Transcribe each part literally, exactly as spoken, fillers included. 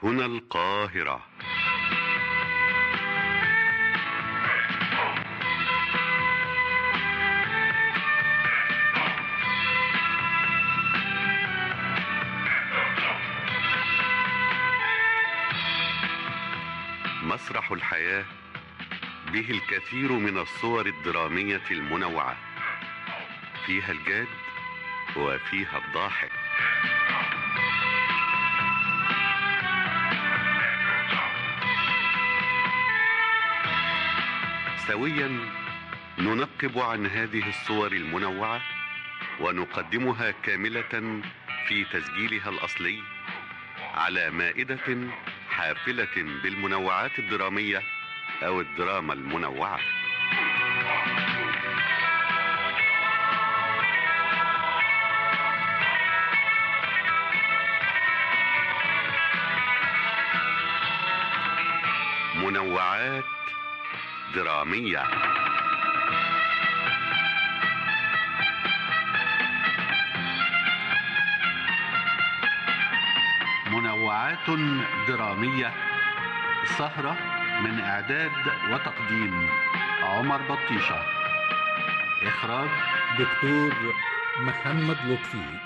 هنا القاهرة. مسرح الحياة به الكثير من الصور الدرامية المنوعة، فيها الجاد وفيها الضاحك. سويا ننقب عن هذه الصور المنوعة ونقدمها كاملة في تسجيلها الأصلي على مائدة حافلة بالمنوعات الدرامية أو الدراما المنوعة. منوعات درامية. منوعات درامية، سهرة من إعداد وتقديم عمر بطيشة، إخراج دكتور محمد لطفي.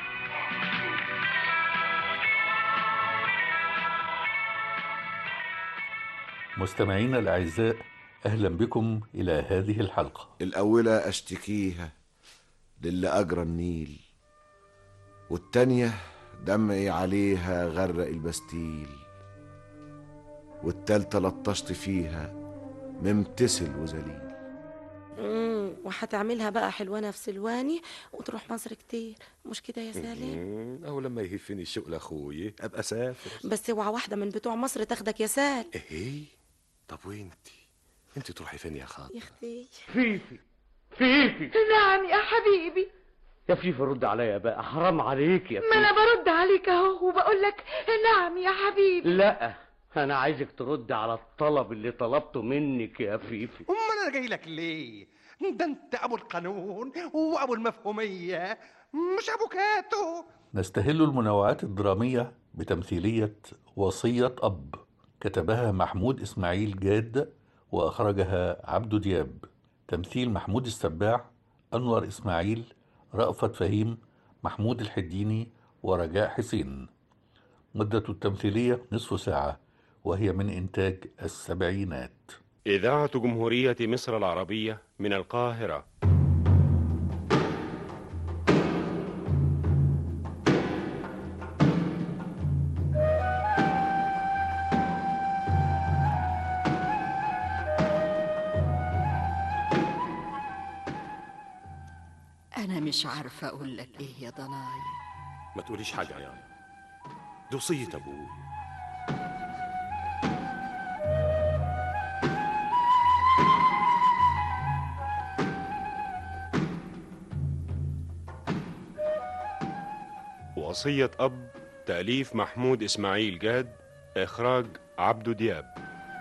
مستمعينا الأعزاء، أهلا بكم إلى هذه الحلقة. الأولى أشتكيها للي أجرى النيل، والتانية دمعي عليها غرق البستيل، والتالتة لطشت فيها ممتسل وذليل. امم وهتعملها بقى حلوانة في سلواني وتروح مصر كتير، مش كده يا سالم؟ او لما يهفني الشغل اخوي ابقى اسافر، بس اوعى واحدة من بتوع مصر تاخدك يا سال. ايه؟ طب وانتي انتي تروحي فين يا خاطر؟ يا اختي فيفي فيفي. نعم يا حبيبي. يا فيفي رد عليا بقى، حرام عليك يا فيفي. ما انا برد عليك اهو وبقول لك نعم يا حبيبي. لا، انا عايزك ترد على الطلب اللي طلبته منك يا فيفي. امال انا جاي لك ليه؟ ده انت ابو القانون وابو المفهوميه، مش ابو كاتو. نستهل المنوعات الدرامية بتمثيلية وصية أب، كتبها محمود إسماعيل جاد وأخرجها عبدو دياب. تمثيل محمود السباع، أنور إسماعيل، رأفت فهيم، محمود الحديني، ورجاء حسين. مدة التمثيلية نصف ساعة، وهي من إنتاج السبعينات. إذاعة جمهورية مصر العربية من القاهرة. أنا مش عارفة أقول لك إيه يا ضناي. ما تقوليش حاجة يا عم، دي وصية أبوي. وصية أب، تأليف محمود إسماعيل جاد، إخراج عبدو دياب.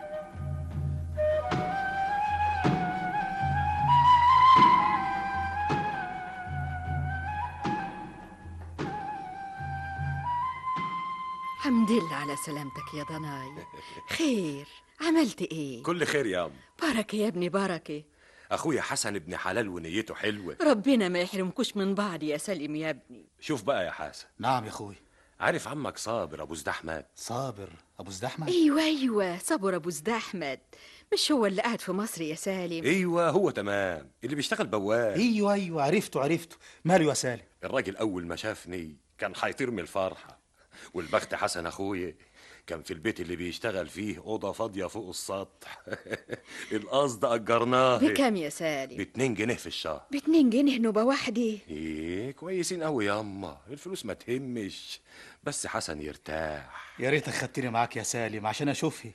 الحمد لله على سلامتك يا ضناي. خير، عملت ايه؟ كل خير يا أم. بركة يا ابني بركة. أخويا حسن ابن حلال ونيته حلوة، ربنا ما يحرمكوش من بعض يا سليم يا ابني. شوف بقى يا حسن. نعم يا أخوي. عارف عمك صابر أبو زد أحمد؟ صابر أبو زد أحمد؟ ايوه ايوه، صابر أبو زد أحمد. مش هو اللي قاعد في مصر يا سالم؟ ايوه هو تمام، اللي بيشتغل بواب. ايوه ايوه عرفته عرفته. ماله يا سالم؟ الراجل اول ما شافني كان هيطير من الفرحه، والبخت حسن اخويا كان في البيت اللي بيشتغل فيه اوضه فاضيه فوق السطح. القصد اجرناه بكام يا سالم؟ باتنين جنيه في الشهر. باتنين جنيه نوبه واحده؟ ايه كويسين قوي ياما، الفلوس ما تهمش، بس حسن يرتاح. يا ريتك خدتني معاك يا سالم عشان اشوفها.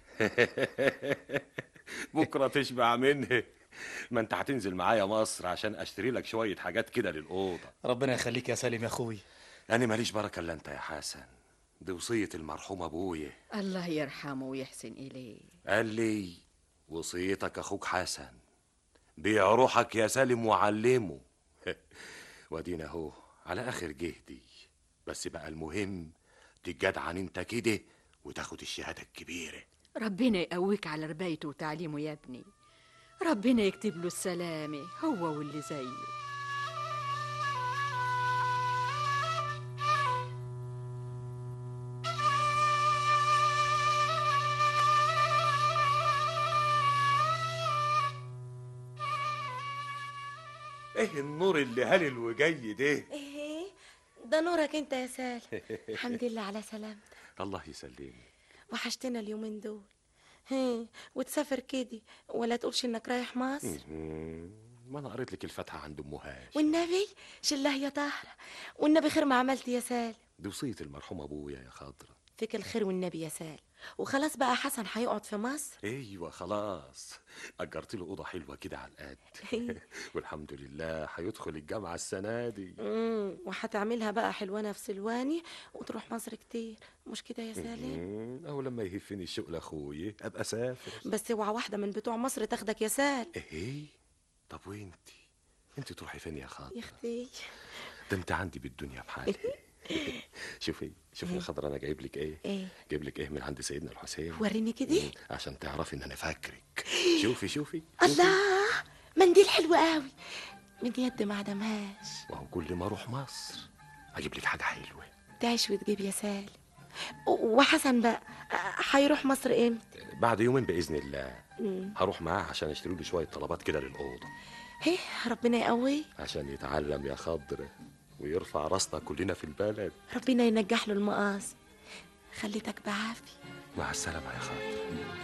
بكره تشبع منها. ما انت هتنزل معايا مصر عشان اشتري لك شويه حاجات كده للاوضه. ربنا يخليك يا سالم يا اخوي. انا ماليش بركه الا انت يا حسن، دي وصيه المرحوم ابويا الله يرحمه ويحسن اليه. قال لي وصيتك اخوك حسن، بيع روحك يا سالم وعلمه. وادينا اهو على اخر جهدي، بس بقى المهم تجدعن انت كده وتاخد الشهادة الكبيرة. ربنا يقويك على ربايته وتعليمه يا ابني، ربنا يكتب له السلامة هو واللي زيه. ايه النور اللي هلل وجاي ده؟ ايه ده نورك انت يا سالم. الحمد لله على سلامتك. الله يسلمك. وحشتنا اليومين دول. هي وتسافر كده ولا تقولش انك رايح مصر؟ ما انا قريت لك الفاتحه عند ام هاش. والنبي شله يا طاهره، والنبي خير ما عملت يا سالم. دي وصيه المرحوم ابويا يا خضره. فيك الخير والنبي يا سالم. وخلاص بقى حسن هيقعد في مصر؟ ايوه خلاص، اجرت له اوضه حلوه كده على القد. والحمد لله هيدخل الجامعه السنه دي. امم وهتعملها بقى حلوانه في سلواني وتروح مصر كتير، مش كده يا سالم؟ او لما يهفني الشغل اخويا ابقى اسافر. بس اوعى واحده من بتوع مصر تاخدك يا سالم. ايه طب وانتي انت تروحي فين يا خاطر؟ يا اختي ده انت عندي بالدنيا بحالي. شوفي شوفي يا خضر، انا جايب لك ايه؟ ايه؟ جايب لك ايه من عند سيدنا الحسين. وريني كده عشان تعرفي ان انا فاكرك. شوفي شوفي الله، منديل حلو قوي من يد ما عدمهاش. وهو كل ما اروح مصر اجيب لك حاجه حلوه تعيش وتجيب يا سالم. وحسن بقى هيروح مصر امتى؟ بعد يومين باذن الله. مم. هروح معاه عشان اشتري له شويه طلبات كده للاوضه. هيه ربنا يقويه عشان يتعلم يا خضر ويرفع راسنا كلنا في البلد. ربنا ينجح له المقاصد. خليتك بعافيه. مع السلامه يا خضر.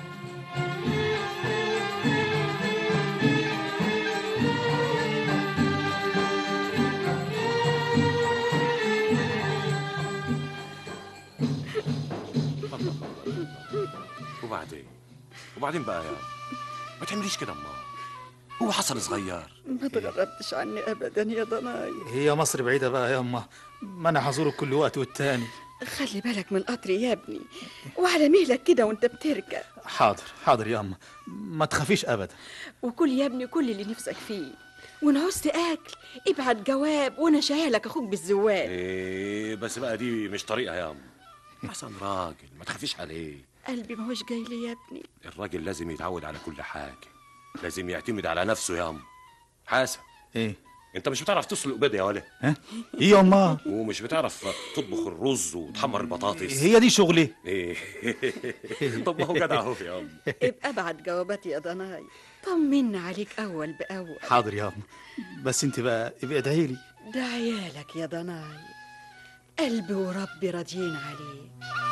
وبعدين وبعدين بقى يا ما تعمليش كده امال. هو حسن صغير. ما تغربتش عني ابدا يا ضناي. هي مصر بعيدة بقى يا أمه، ما أنا هزورك كل وقت والتاني. خلي بالك من القطر يا ابني، وعلى مهلك كده وانت بتركب. حاضر حاضر يا أمه، ما تخافيش أبدا. وكل يا ابني كل اللي نفسك فيه، وان عوزت اكل ابعت جواب وانا شايلك اخوك بالزوال. ايه بس بقى دي مش طريقه يا ام. حسن راجل ما تخافيش عليه. قلبي ما هوش جاي لي يا ابني. الراجل لازم يتعود على كل حاجه، لازم يعتمد على نفسه يا ام. حسن ايه انت مش بتعرف تسلق بيض يا ولا؟ ها ايه يا أمه؟ ومش بتعرف تطبخ الرز وتحمر البطاطس؟ هي دي شغلي. ايه طب ما هو جدع اهو يا ام. ابقى ابعت جوابات يا ضناي، طمنا عليك اول باول. حاضر يا أمه، بس انت بقى ابقى ادعي لي. ده عيالك يا ضناي، قلبي وربي راضيين عليه.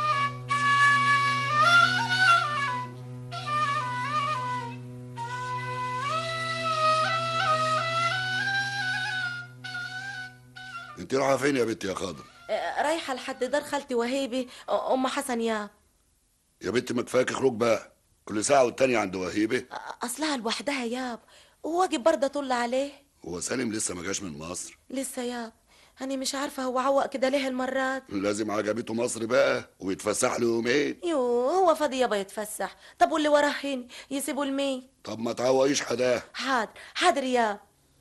انت رايحه فين يا بنت يا خاضر؟ رايحه لحد دار خالتي وهيبه ام حسن يا يا بنت ما كفاك خروج بقى، كل ساعه والتانيه عند وهيبه. اصلها لوحدها ياب، وواجب برضه اطل عليه. هو سالم لسه ما جاش من مصر؟ لسه ياب، انا مش عارفه هو عوق كده ليه المرات. لازم عجبته مصر بقى ويتفسح له يومين. يو هو فاضي يابا يتفسح؟ طب واللي وراه هنا يسيبوا لمين؟ طب ما تعوقيش حداه. حاضر حاضر ياب.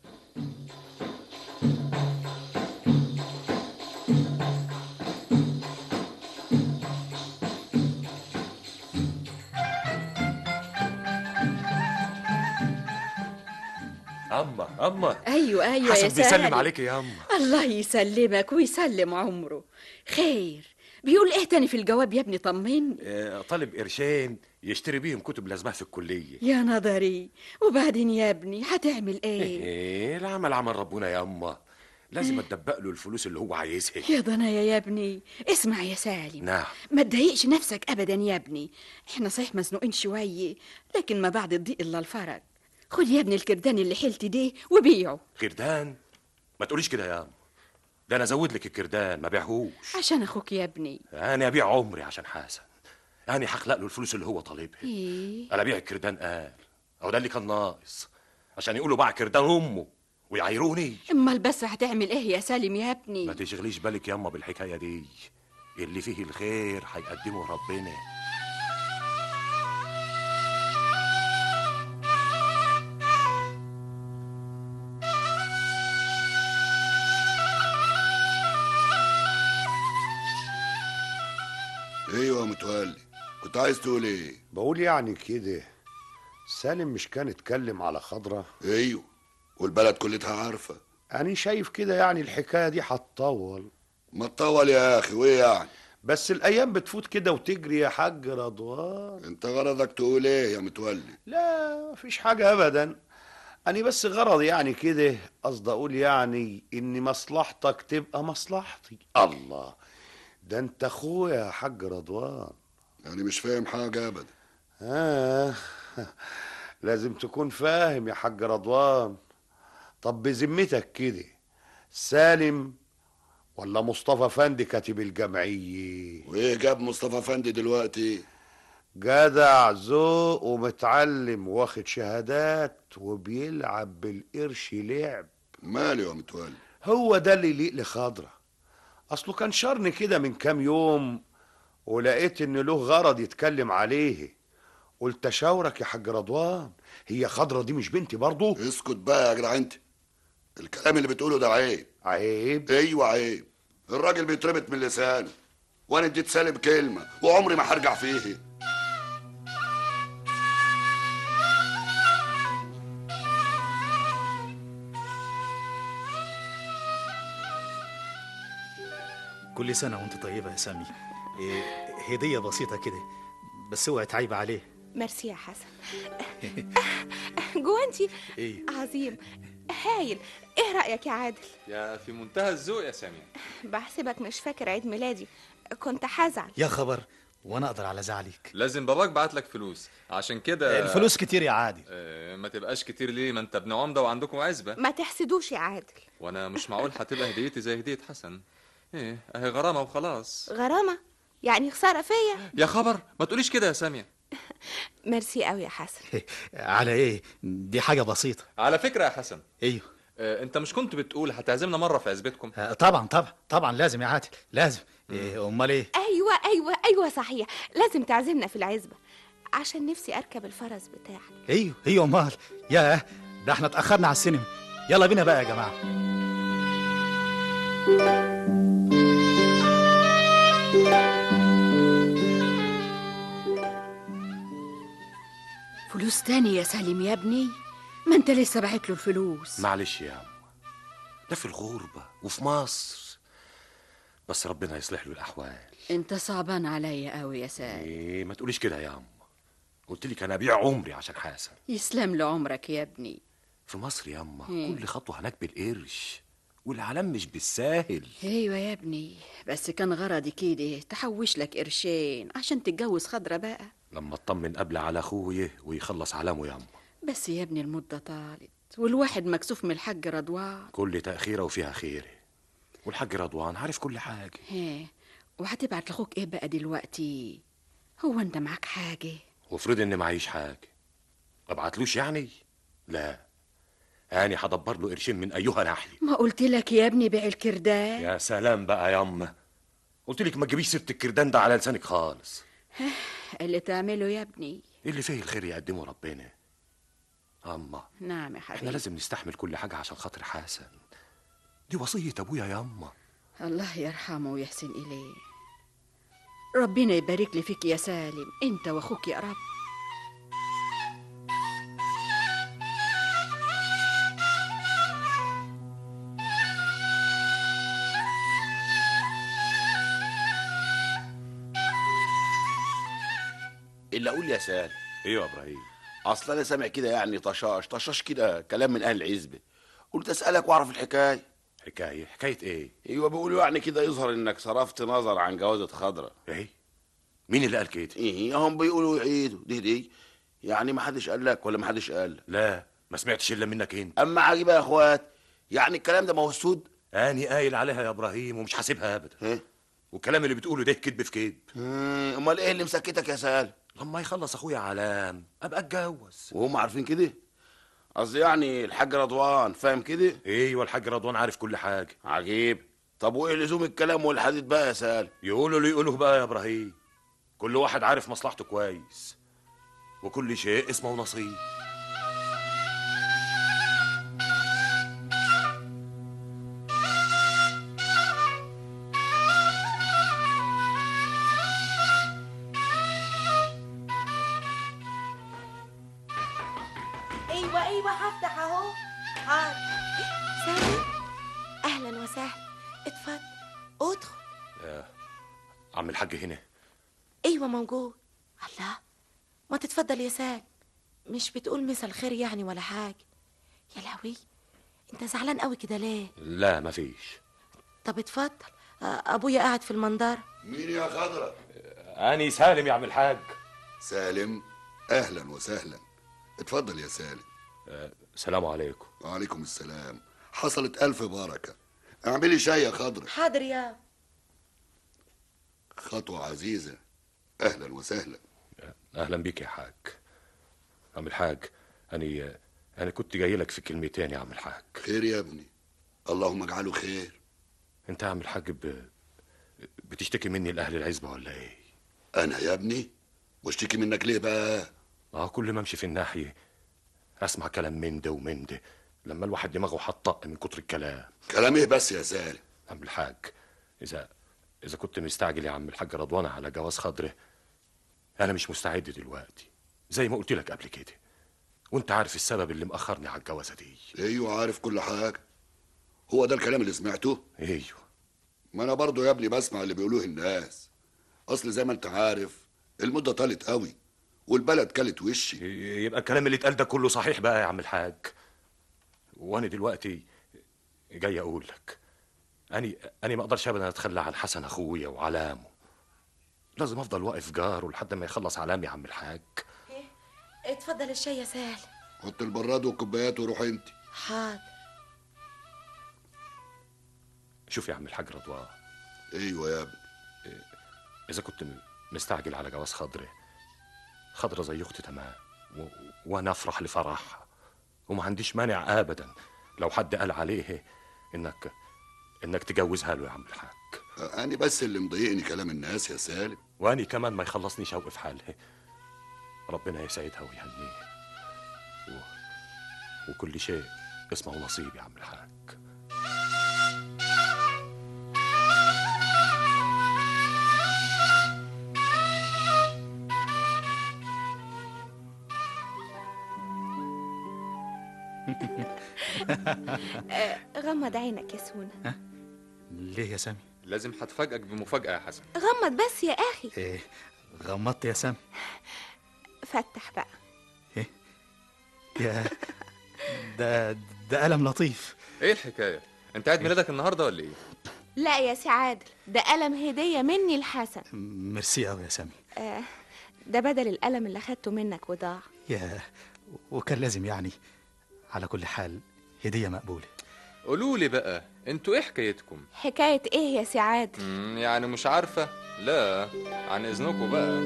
اما اما ايوه ايوه يا حسن سالم بيسلم عليك يا اما. الله يسلمك ويسلم عمره. خير بيقول ايه تاني في الجواب يا ابني؟ طمني. آه، طالب قرشين يشتري بيهم كتب لازمها في الكليه. يا نظري، وبعدين يا ابني هتعمل ايه؟ ايه العمل عمل ربنا يا اما، لازم اتدبق له الفلوس اللي هو عايزها. يا ضنايا يا ابني اسمع يا سالم. نعم. ما تضايقش نفسك ابدا يا ابني، احنا صحيح مزنوقين شويه، لكن ما بعد الضيق الا الفرج. خد يا ابني الكردان اللي حيلتي ده وبيعه. كردان؟ ما تقوليش كده يا ام، ده انا ازود لك الكردان ما بيعهوش. عشان اخوك يا ابني. انا ابيع عمري عشان حسن، انا هخلق له الفلوس اللي هو طالبها. ايه؟ انا ابيع الكردان قال، او ده اللي كان ناقص عشان يقولوا باع كردان امه ويعايروني. امال بس هتعمل ايه يا سالم يا ابني؟ ما تشغليش بالك ياما بالحكايه دي، اللي فيه الخير هيقدمه ربنا. ايوه متولي، كنت عايز تقول ايه؟ بقول يعني كده سالم مش كان اتكلم على خضرة؟ ايوه، والبلد كلها عارفة. أنا شايف كده يعني الحكاية دي هتطول. ما تطول يا أخي، وإيه يعني؟ بس الأيام بتفوت كده وتجري يا حاج رضوان. أنت غرضك تقول إيه يا متولي؟ لا مفيش حاجة أبدا، أنا بس غرضي يعني كده، قصدي أقول يعني إن مصلحتك تبقى مصلحتي. الله، ده أنت أخويا يا حاج رضوان. يعني مش فاهم حاجة أبدا. آه لازم تكون فاهم يا حاج رضوان. طب بذمتك كده، سالم ولا مصطفى فندي كاتب الجمعية؟ وإيه جاب مصطفى فندي دلوقتي؟ جدع ذوق ومتعلم واخد شهادات وبيلعب بالقرش لعب. ماله يا متولي؟ هو ده اللي يليق لخضرة. اصله كان شرني كده من كام يوم ولقيت ان له غرض يتكلم عليه، قلت اشاورك يا حاج رضوان، هي خضرة دي مش بنتي برضو؟ اسكت بقى يا جدع انت، الكلام اللي بتقوله ده عيب. عيب؟ ايوه عيب، الراجل بيتربط من لسانه، وانا اديت سالم كلمه وعمري ما هرجع فيه. كل سنة وانت طيبة يا سامي. إيه، هدية بسيطة كده بس اوعي تعيب عليه. ميرسي يا حسن. جوانتي ايه عظيم هايل. ايه رأيك يا عادل؟ يا في منتهى الذوق يا سامي. بحسبك مش فاكر عيد ميلادي، كنت هزعل. يا خبر، وانا اقدر على زعلك؟ لازم باباك بعت لك فلوس عشان كده. الفلوس كتير يا عادل. اه ما تبقاش كتير ليه؟ ما انت ابن عمده وعندكم عزبه. ما تحسدوش يا عادل. وانا مش معقول هتبقى هديتي زي هديه حسن. ايه اهي غرامه وخلاص. غرامه؟ يعني خساره فيا؟ يا خبر، ما تقوليش كده يا ساميه. ميرسي قوي يا حسن. على ايه؟ دي حاجه بسيطه. على فكره يا حسن. ايوه. اه انت مش كنت بتقول هتعزمنا مره في عزبتكم؟ آه طبعا طبعا طبعا لازم يا عادل لازم. إيه امال ايه؟ ايوه ايوه ايوه صحيح، لازم تعزمنا في العزبه عشان نفسي اركب الفرس بتاعك. ايوه ايوه امال. ياه ده احنا اتاخرنا على السينما. يلا بينا بقى يا جماعه. فلوس تاني يا سالم يا ابني؟ ما انت لسه باعت له الفلوس. معلش يا عم، ده في الغربة وفي مصر، بس ربنا يصلح له الأحوال. انت صعبان عليا قوي يا سالم. ايه ما تقوليش كده يا عم، قلت لك انا ابيع عمري عشان حسن. يسلم له عمرك يا ابني. في مصر يا اما مم. كل خطوة هناك بالقرش، والعالم مش بالساهل. ايوه يا ابني، بس كان غرضي كده تحوش لك قرشين عشان تتجوز خضرة بقى. لما اطمن قبل على اخويا ويخلص علامه يا اما. بس يا ابني المدة طالت والواحد مكسوف من الحاج رضوان. كل تأخيرة وفيها خير، والحاج رضوان عارف كل حاجة. هي وهتبعت لاخوك ايه بقى دلوقتي؟ هو انت معاك حاجة؟ وافرض ان معيش حاجة، ابعتلوش يعني؟ لا، اني هدبر له قرشين من ايها ناحية. ما قلت لك يا ابني بيع الكردان؟ يا سلام بقى يا اما، قلت لك ما تجيبيش سيرة الكردان ده على لسانك خالص. اللي تعمله يا ابني. اللي فيه الخير يقدمه ربنا. اما نعم يا حبيبي، احنا لازم نستحمل كل حاجة عشان خاطر حسن، دي وصية ابويا يا اما. الله يرحمه ويحسن اليه. ربنا يبارك لي فيك يا سالم، انت واخوك يا رب. اللي اقول يا سالم. ايوه يا ابراهيم. اصل انا سامع كده يعني طشاش طشاش كده كلام من اهل العزبه، قلت اسالك واعرف الحكايه. حكايه؟ حكايه ايه؟ ايوه بيقولوا يعني كده يظهر انك صرفت نظر عن جوازة خضرة. ايه؟ مين اللي قال كده؟ ايه هم بيقولوا يعيدوا دي دي يعني، ما حدش قال لك ولا ما حدش قال؟ لا ما سمعتش الا منك انت. اما عجيبه يا اخوات، يعني الكلام ده ما هو السود. اني قايل عليها يا ابراهيم ومش حاسبها ابدا. ايه؟ والكلام اللي بتقوله ده كذب في كذب. امال ايه اللي مسكتك يا سالم؟ لما يخلص اخويا علام ابقى اتجوز. وهم عارفين كده؟ قصدي يعني الحاج رضوان فاهم كده؟ ايوه الحاج رضوان عارف كل حاجه. عجيب. طب وايه لزوم الكلام والحديث بقى يا سالم؟ يقولوا اللي يقولوه بقى يا ابراهيم، كل واحد عارف مصلحته كويس، وكل شيء اسمه نصيب. ايوه ايوه هفتح اهو. حاضر. سالم اهلا وسهلا، اتفضل ادخل. آه. عم الحاج هنا؟ ايوه موجود. الله، ما تتفضل يا سالم. مش بتقول مسا الخير يعني ولا حاجه؟ يا لهوي، انت زعلان قوي كده ليه؟ لا مفيش. طب اتفضل، ابويا قاعد في المنظر. مين يا خضرة؟ اني سالم يا عم الحاج. سالم اهلا وسهلا، اتفضل يا سالم. آه. السلام عليكم. وعليكم السلام. حصلت الف بركه. اعملي شاي يا خضرة. حاضر يا. خطوه عزيزه، اهلا وسهلا. اهلا بيك يا حاج. عم الحاج، اني انا كنت جاي لك في كلمتين يا عم الحاج. خير يا ابني، اللهم اجعله خير. انت يا عم الحاج ب... بتشتكي مني لاهل العزبه ولا ايه؟ انا يا ابني؟ واشتكي منك ليه بقى؟ اه كل ما امشي في الناحيه اسمع كلام من ده ومن ده، لما الواحد دماغه حطق من كتر الكلام. كلام ايه بس يا سالم؟ عم الحاج، اذا اذا كنت مستعجل يا عم الحاج رضوان على جواز خضره، انا مش مستعد دلوقتي زي ما قلت لك قبل كده، وانت عارف السبب اللي مأخرني على الجوازه دي. ايوه عارف كل حاجه. هو ده الكلام اللي سمعته؟ ايوه. ما انا برضو يا ابني بسمع اللي بيقولوه الناس. اصل زي ما انت عارف المده طالت قوي والبلد كلت وشي. يبقى الكلام اللي اتقال ده كله صحيح بقى يا عم الحاج. وانا دلوقتي جاي اقول لك، اني اني ما اقدرش ابدا اتخلى عن حسن اخويا وعلامه. لازم افضل واقف جاره لحد ما يخلص علامي يا عم الحاج. ايه، اتفضل الشاي يا سالم. حط البراد والكوبايات وروح انت. حاضر. شوف يا عم الحاج رضوان. ايوه يا ابني. اذا كنت مستعجل على جواز خضره، خضره زي اختي تمام، و... وانا افرح لفرحها، وما عنديش مانع ابدا لو حد قال عليه انك انك تجوزها له يا عم الحاج. أنا بس اللي مضايقني كلام الناس يا سالم. وأني كمان ما يخلصني شوق في حالها. ربنا يسعدها ويهنيها و... وكل شيء اسمه نصيب يا عم الحاج. غمض عينك يا سونا. ليه يا سامي؟ لازم هتفاجئك بمفاجأة يا حسن. غمض بس يا أخي. ايه غمضت يا سامي؟ فتح بقى. ايه يا ده ده قلم لطيف. ايه الحكاية؟ انت عيد ميلادك النهارده ولا ايه؟ لا يا سي عادل، ده قلم هدية مني لحسن. ميرسي قوي يا سامي. آه ده بدل القلم اللي اخدته منك وضاع. يا وكان لازم يعني. على كل حال هدية مقبولة. قولوا لي بقى انتوا ايه حكايتكم؟ حكاية ايه يا سي عادل؟ يعني مش عارفة؟ لا عن اذنكم بقى.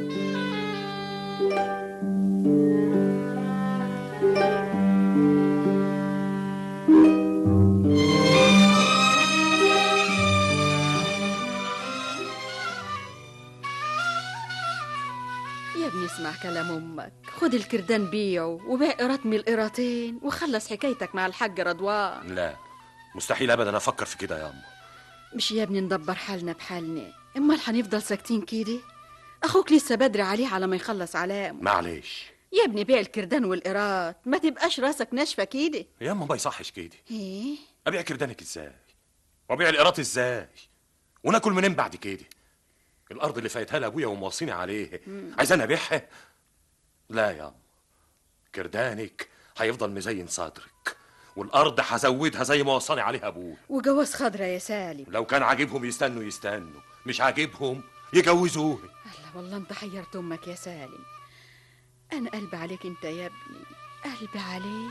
يا ابني اسمع كلام امك، خد الكردان بيعه وبيع قيراط من القيراطين وخلص حكايتك مع الحاج رضوان. لا مستحيل ابدا افكر في كده يا ام. مش يا ابني ندبر حالنا بحالنا، امال هنفضل ساكتين كده؟ اخوك لسه بدري عليه على ما يخلص علامه. معلش يا ابني بيع الكردان والقيراط، ما تبقاش راسك ناشفه كده. يا اما ما يصحش كده. ايه ابيع كردانك ازاي وابيع القيراط ازاي وناكل منين بعد كده؟ الارض اللي فايتها لابويا وموصيني عليه عايزاني ابيعها؟ لا يا ام، كردانك هيفضل مزين صدرك والارض هزودها زي ما وصاني عليها ابويا. وجواز خضرة يا سالم. لو كان عاجبهم يستنوا يستنوا، مش عاجبهم يجوزوه. الله والله انت حيرت امك يا سالم. انا قلبي عليك انت يا ابني، قلبي عليك.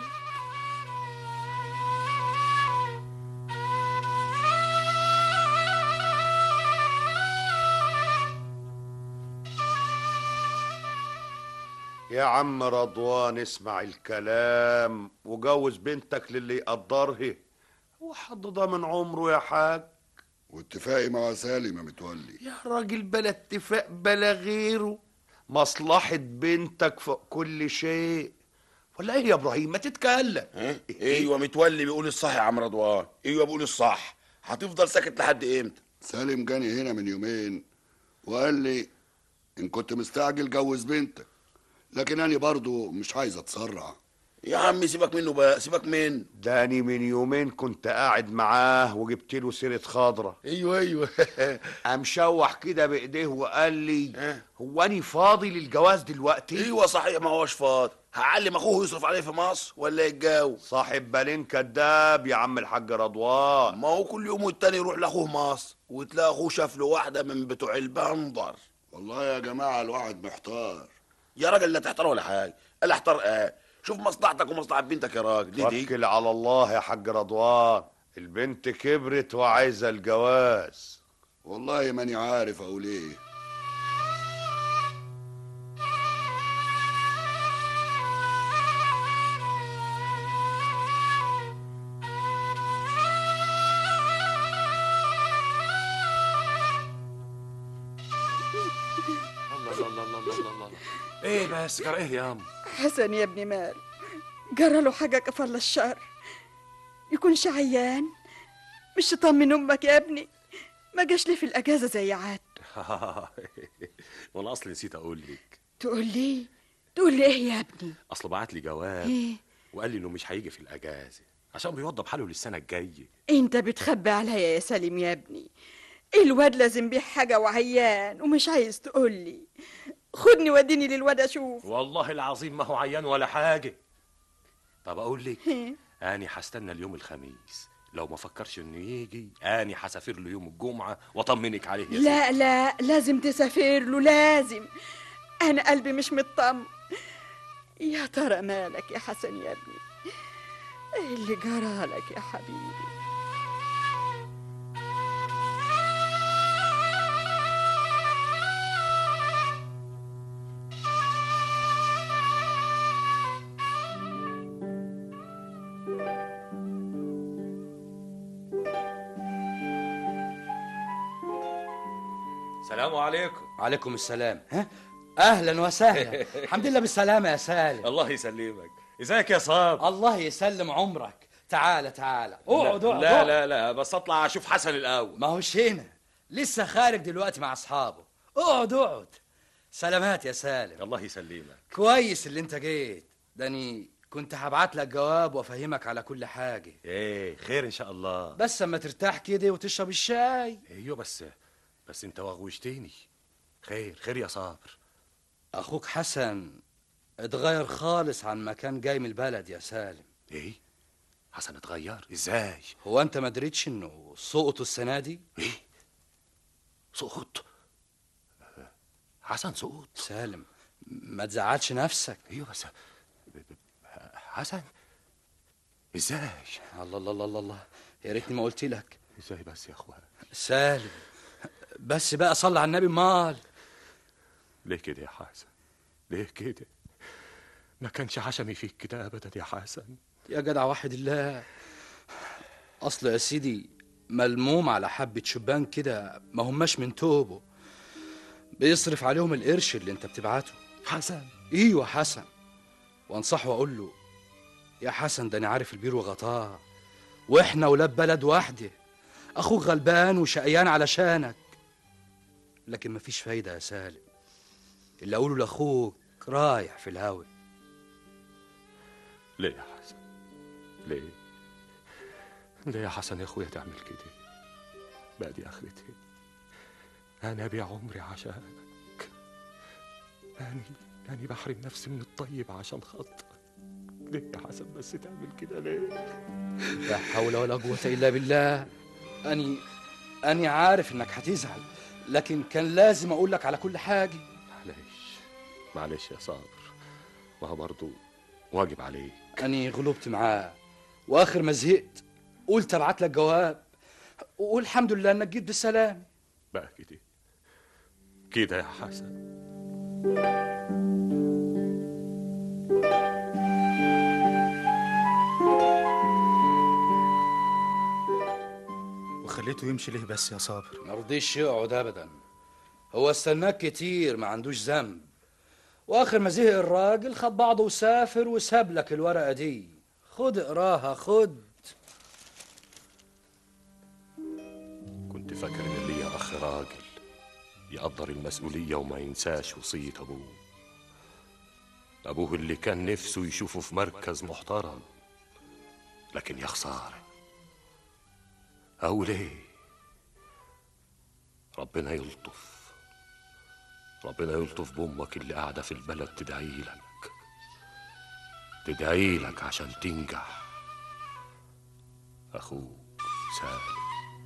يا عم رضوان اسمع الكلام وجوز بنتك للي يقدرها. هو حد ضامن عمره يا حاج؟ واتفاقي مع سالم يا متولي. يا راجل بلا اتفاق بلا غيره، مصلحة بنتك فوق كل شيء. ولا ايه يا ابراهيم؟ ما تتكلم. ايوه متولي بيقول الصح يا عم رضوان. ايوه بيقول الصح. هتفضل ساكت لحد امتى؟ سالم جاني هنا من يومين وقال لي ان كنت مستعجل جوز بنتك، لكن انا برضو مش عايز اتسرع. يا عم سيبك منه بقى، سيبك منه. داني من يومين كنت قاعد معاه وجبت له سيره خضره. ايوه ايوه. قام شوح كده بايديه وقال لي هو اني فاضي للجواز دلوقتي؟ ايوه صحيح، ما هوش فاضي. هعلم اخوه يصرف عليه في مصر ولا يتجاوز؟ صاحب بالين كداب يا عم الحاج رضوان. ما هو كل يوم والتاني يروح لاخوه مصر وتلاقي اخوه شاف له واحده من بتوع البندر. والله يا جماعه الواحد محتار. يا راجل لا تحتار ولا حاجه، الا احتار ايه؟ شوف مصلحتك ومصلحه بنتك يا راجل. دي دي توكل على الله يا حاج رضوان، البنت كبرت وعايزه الجواز. والله ماني عارف اقول ايه. الله الله الله الله الله. ايه بس جرى ايه يا ام؟ حسن يا ابني مال جرى له حاجه كفر الشر، يكونش عيان؟ مش تطمن امك يا ابني؟ ما جاش لي في الاجازه زي عاد. وانا اصلي نسيت اقول لك. تقول لي تقول لي ايه يا ابني؟ اصله بعت لي جواب ايه؟ وقال لي انه مش هيجي في الاجازه عشان بيوضب حاله للسنه الجايه. انت بتخبي عليا يا سالم يا ابني، الواد لازم بيه حاجه وعيان ومش عايز تقول لي. خدني وديني للواد اشوف. والله العظيم ما هو عيان ولا حاجه. طب اقول لك، اني هستنى اليوم الخميس، لو ما فكرش انه يجي اني هسافر له يوم الجمعه واطمنك عليه يا لا لا لازم تسافر له، لازم. انا قلبي مش مطمن. يا ترى مالك يا حسن يا ابني؟ ايه اللي جرالك يا حبيبي؟ السلام عليكم. وعليكم السلام. ها اهلا وسهلا. الحمد لله بالسلامه يا سالم. الله يسلمك. ازيك يا صاب؟ الله يسلم عمرك. تعالى تعالى اقعد اقعد. لا لا لا بس اطلع اشوف حسن الاول. ما هوش هنا، لسه خارج دلوقتي مع اصحابه. اقعد اقعد. سلامات يا سالم. الله يسلمك. كويس اللي انت جيت، داني كنت هبعت لك جواب وافهمك على كل حاجه. ايه خير ان شاء الله. بس اما ترتاح كده وتشرب الشاي. ايوه بس بس انت وغوشتني. خير خير يا صابر. اخوك حسن اتغير خالص عن ما كان جاي من البلد يا سالم. ايه حسن اتغير ازاي؟ هو انت ما دريتش انه سقط السنه دي؟ ايه سقط؟ حسن سقط؟ سالم ما تزعلش نفسك. ايوه بس حسن ازاي؟ الله الله الله الله، يا ريتني ما قلت لك. ازاي بس يا اخوان؟ سالم بس بقى صلي على النبي. مال ليه كده يا حسن؟ ليه كده؟ ما كانش عشمي فيك كده ابدا يا حسن. يا جدع واحد الله، اصل يا سيدي ملموم على حبة شبان كده ما هماش من توبه، بيصرف عليهم القرش اللي انت بتبعته. حسن؟ ايوه حسن. وانصحه واقول له يا حسن ده انا عارف البير وغطاه، واحنا ولاد بلد واحده، اخوك غلبان وشقيان علشانك، لكن مفيش فايده يا سالم. اللي اقوله لاخوك رايح في الهوا. ليه يا حسن؟ ليه؟ ليه يا حسن يا اخويا تعمل كده؟ بقى دي اخرتي. انا ابيع عمري عشانك. اني اني بحرم نفسي من الطيب عشان خاطرك. ليه يا حسن بس تعمل كده ليه؟ لا حول ولا قوه الا بالله. اني اني عارف انك هتزعل، لكن كان لازم اقول لك على كل حاجه. معلش معلش يا صابر، ما هو برضه واجب عليك. اني غلبت معاه، واخر ما زهقت قلت ابعت لك جواب، والحمد لله انك جيت بالسلام. بقى كده كده يا حسن. وخليته يمشي ليه بس يا صابر؟ ما رضيش يقعد ابدا، هو استناك كتير ما عندوش ذنب، واخر ما زهق الراجل خد بعضه وسافر وساب لك الورقه دي. خد اقراها خد. كنت فاكر ان ليا اخ راجل يقدر المسؤوليه وما ينساش وصيه ابوه، ابوه اللي كان نفسه يشوفه في مركز محترم، لكن يا خساره اقول ايه؟ ربنا يلطف، ربنا يلطف بامك اللي قاعده في البلد تدعي لك، تدعي لك عشان تنجح. اخوك سالم.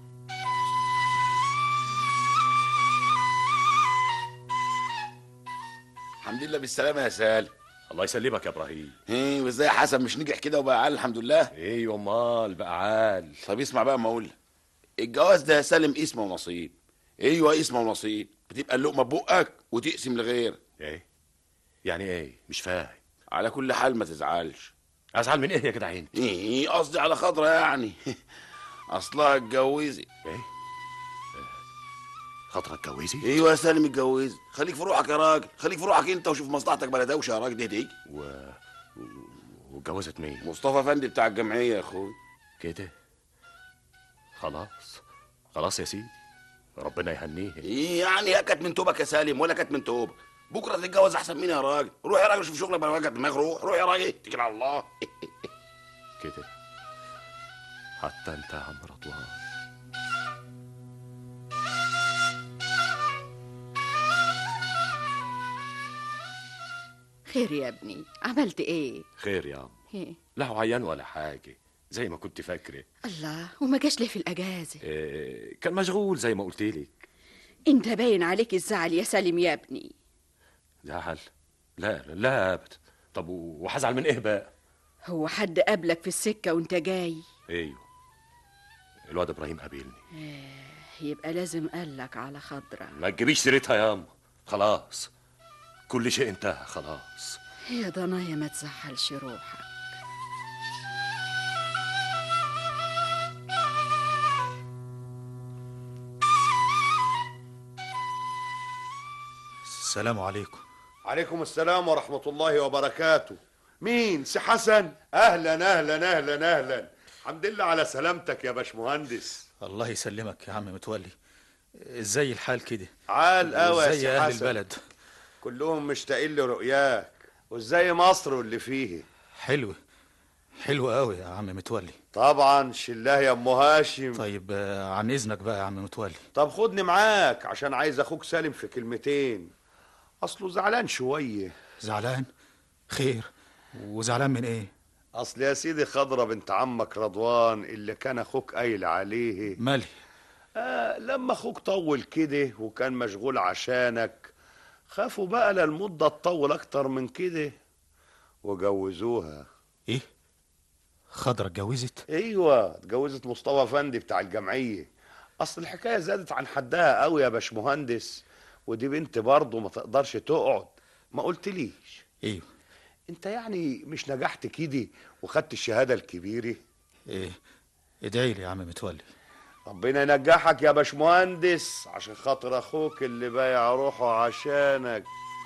الحمد لله بالسلامة يا سالم. الله يسلمك يا ابراهيم. ايه وازاي يا حسن، مش نجح كده وبقى عال الحمد لله؟ ايه امال بقى عال. طب اسمع بقى ما اقول لك، الجواز ده يا سالم اسمه ونصيب. ايوه اسمه ونصيب، بتبقى اللقمه ببقك وتقسم لغيرك. ايه يعني ايه؟ مش فاهم. على كل حال ما تزعلش. ازعل من ايه يا جدع انت؟ ايه قصدي على خضرة يعني. اصلها اتجوزت. ايه خضرة اتجوزت؟ ايوه يا سالم اتجوزت. خليك في روحك يا راجل، خليك في روحك انت وشوف مصلحتك بلا دوشه يا راجل. دي دي و واتجوزت مين؟ مصطفى فندي بتاع الجمعيه يا اخوي. كده خلاص خلاص يا سيدي، ربنا يهنيه. ايه يعني هي كانت من توبك يا سالم ولا كانت من توبك؟ بكره تتجوز احسن مني يا راجل. روح يا راجل شوف شغلك بلا وجع دماغ. روح روح يا راجل اتكل على الله. كده حتى انت يا عم رضوان. خير يا ابني، عملت ايه؟ خير يا عم. ايه؟ لا هو عيان ولا حاجه زي ما كنت فاكره. الله، وما جاش ليه في الاجازه؟ إيه كان مشغول زي ما قلت لك. انت باين عليك الزعل يا سالم يا ابني. زعل؟ لا لا ابدا. طب وهزعل من ايه بقى؟ هو حد قابلك في السكه وانت جاي؟ ايوه الواد ابراهيم قابلني. إيه يبقى لازم قالك على خضرة. ما تجيبيش سيرتها يا ام، خلاص كل شيء انتهى خلاص. يا ضنايا ما تزعلش روحك. السلام عليكم. عليكم السلام ورحمة الله وبركاته. مين؟ سي حسن؟ أهلا أهلا أهلا أهلا. الحمد لله على سلامتك يا باشمهندس. الله يسلمك يا عم متولي. ازاي الحال كده؟ عال قوي يا ازاي سي اهل حسن؟ البلد؟ كلهم مشتاقين لرؤياك. وازاي مصر واللي فيه؟ حلوة حلوة قوي يا عم متولي. طبعا شلاه يا ام هاشم. طيب عن اذنك بقى يا عم متولي. طب خدني معاك عشان عايز اخوك سالم في كلمتين. اصله زعلان شويه. زعلان؟ خير، وزعلان من ايه؟ اصل يا سيدي خضرة بنت عمك رضوان اللي كان اخوك قايل عليه. مالي؟ آه لما اخوك طول كده وكان مشغول عشانك، خافوا بقى للمدة تطول اكتر من كده وجوزوها. ايه؟ خضرة اتجوزت؟ ايوه اتجوزت مصطفى فندي بتاع الجمعية. اصل الحكاية زادت عن حدها قوي يا باشمهندس، ودي بنت برضه ما تقدرش تقعد. ما قلتليش؟ ايوه. انت يعني مش نجحت كده وخدت الشهادة الكبيرة؟ ايه؟ ادعي لي يا عم متولي. ربنا ينجحك يا باشمهندس عشان خاطر اخوك اللي بايع روحه عشانك.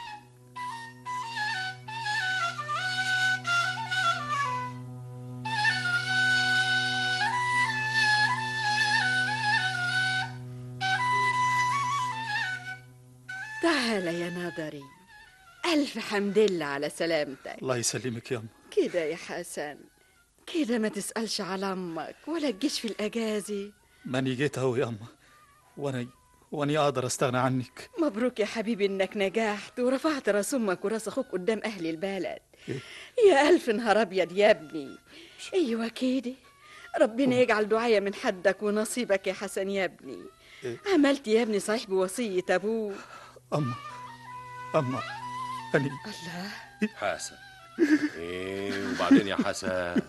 تعال يا ناظري، ألف حمد لله على سلامتك. الله يسلمك يا أم. كده يا حسن، كده ما تسألش على أمك ولا تجيش في الأجازة. ماني جيت أهو يا أم، وأنا وأني أقدر أستغنى عنك. مبروك يا حبيبي إنك نجحت ورفعت راس أمك وراس أخوك قدام أهل البلد. إيه؟ يا ألف نهار أبيض يا ابني. أيوة كده، ربنا يجعل دعاية من حدك ونصيبك يا حسن يا ابني. إيه؟ عملت يا ابني صحيح بوصية أبوك. أما أما أني الله. حسن ايه وبعدين يا حسن؟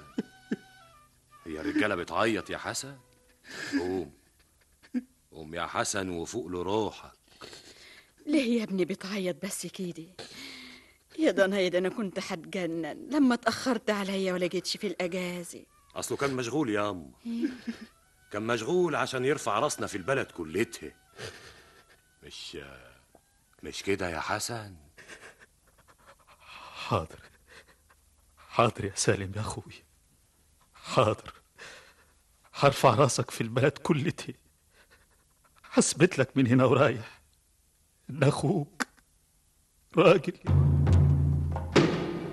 هي الرجاله بتعيط يا حسن؟ قوم قوم يا حسن وفوق له روحك. ليه يا ابني بتعيط بس كده؟ يا ضنايا ده انا كنت هتجنن لما اتاخرت عليا ولا جيتش في الاجازه. اصله كان مشغول يا ام، كان مشغول عشان يرفع راسنا في البلد كلتها. مش مش كده يا حسن؟ حاضر حاضر يا سالم يا اخوي، حاضر. هرفع راسك في البلد كلتها، هثبت لك من هنا ورايح ان اخوك راجل.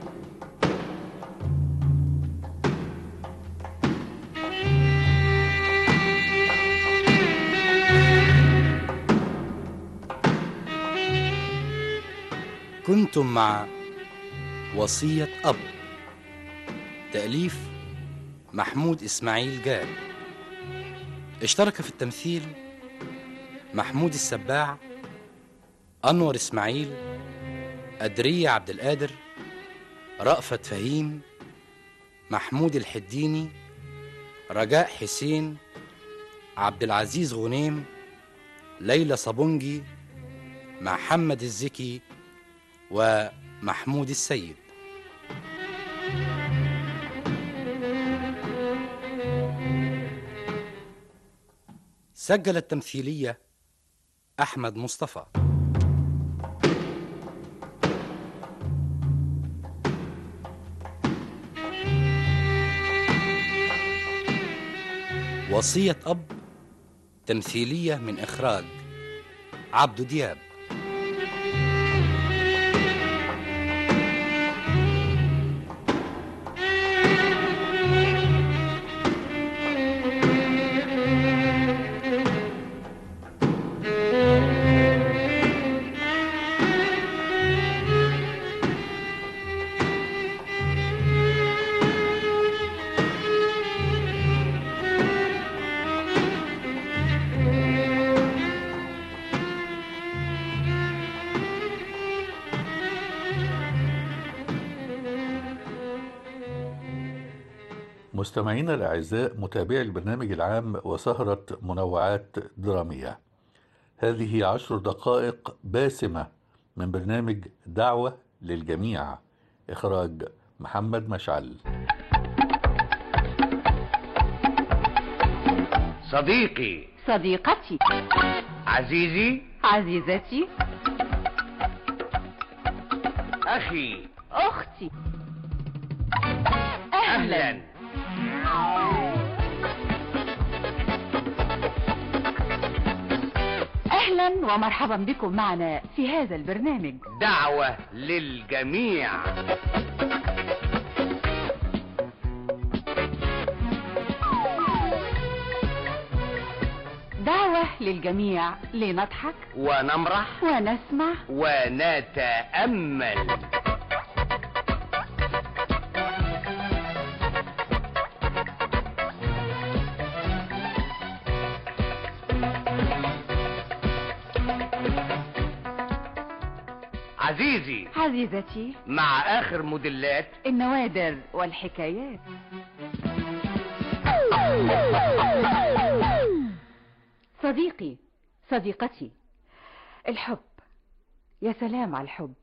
كنتم مع وصية أب، تأليف محمود إسماعيل جاد. اشترك في التمثيل محمود السباع، أنور إسماعيل، أدرية عبد القادر، رأفت فهيم، محمود الحديني، رجاء حسين، عبد العزيز غنيم، ليلى صابونجي، محمد الزكي، ومحمود السيد. سجل التمثيلية أحمد مصطفى. وصية أب، تمثيلية من إخراج عبدو دياب. مستمعينا الأعزاء، متابعي البرنامج العام وسهرة منوعات درامية، هذه عشر دقائق باسمة من برنامج دعوة للجميع، إخراج محمد مشعل. صديقي، صديقتي، عزيزي، عزيزتي، أخي، أختي، أهلا, أهلا. أهلا ومرحبا بكم معنا في هذا البرنامج دعوة للجميع. دعوة للجميع لنضحك ونمرح ونسمع ونتأمل. عزيزي، عزيزتي، مع آخر موديلات النوادر والحكايات. صديقي، صديقتي، الحب، يا سلام على الحب.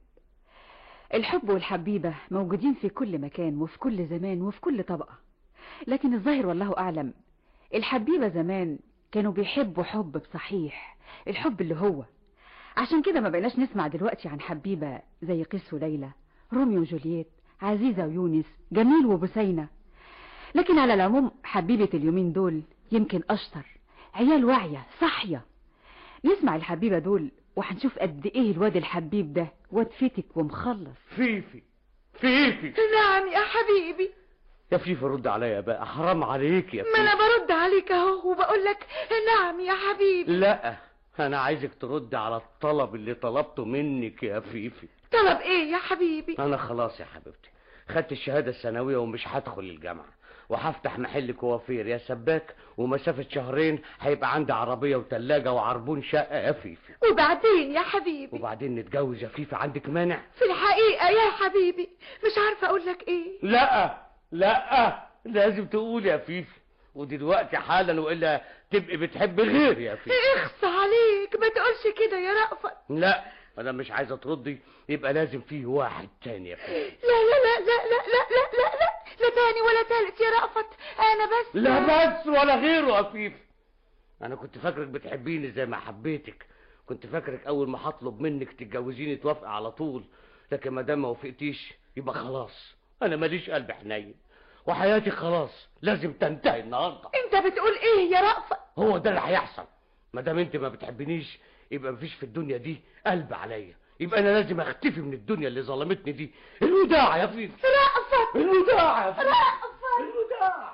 الحب والحبيبة موجودين في كل مكان وفي كل زمان وفي كل طبقة، لكن الظاهر والله أعلم الحبيبة زمان كانوا بيحبوا حب بصحيح، الحب اللي هو، عشان كده ما بقيناش نسمع دلوقتي عن حبيبة زي قيس وليلى، روميو وجولييت، عزيزة ويونس، جميل وبسينة. لكن على العموم حبيبة اليومين دول يمكن أشطر، عيال واعية صحية. نسمع الحبيبة دول وهنشوف قد ايه الواد الحبيب ده واد فتك ومخلص. فيفي، فيفي، نعم يا حبيبي. يا فيفي رد عليا بقى، حرام عليك يا فيفي. ما انا برد عليك اهو وبقول لك نعم يا حبيبي. لا، انا عايزك ترد على الطلب اللي طلبته منك يا فيفي. طلب ايه يا حبيبي؟ انا خلاص يا حبيبتي خدت الشهادة الثانوية ومش هدخل الجامعة، وهفتح محل كوافير يا سباك، ومسافة شهرين هيبقى عندي عربية وتلاجة وعربون شقة يا فيفي. وبعدين يا حبيبي؟ وبعدين نتجوز يا فيفي، عندك مانع؟ في الحقيقة يا حبيبي مش عارفة اقول لك ايه. لا لا، لازم تقول يا فيفي، ودلوقتي حالا، والا تبقي بتحب غير يا فيفي. اخص عليك، ما تقولش كده يا رأفت. لا، انا مش عايزة تردي، يبقى لازم فيه واحد تاني يا فيفي. لا لا لا لا لا لا لا لا لا لا تاني ولا تالت يا رأفت، انا بس. لا بس ولا غيره يا فيفي. انا كنت فاكرك بتحبيني زي ما حبيتك، كنت فاكرك اول ما هطلب منك تتجوزيني توافق على طول، لكن ما دام ما وافقتيش يبقى خلاص، انا ماليش قلب حنين، وحياتي خلاص لازم تنتهي النهارده. انت بتقول ايه يا رأفت؟ هو ده اللي هيحصل، ما دام انت ما بتحبنيش يبقى مفيش في الدنيا دي قلب عليا، يبقى انا لازم اختفي من الدنيا اللي ظلمتني دي. الوداع يا فيفي. رأفت، الوداع يا فيفي. رأفت، الوداع.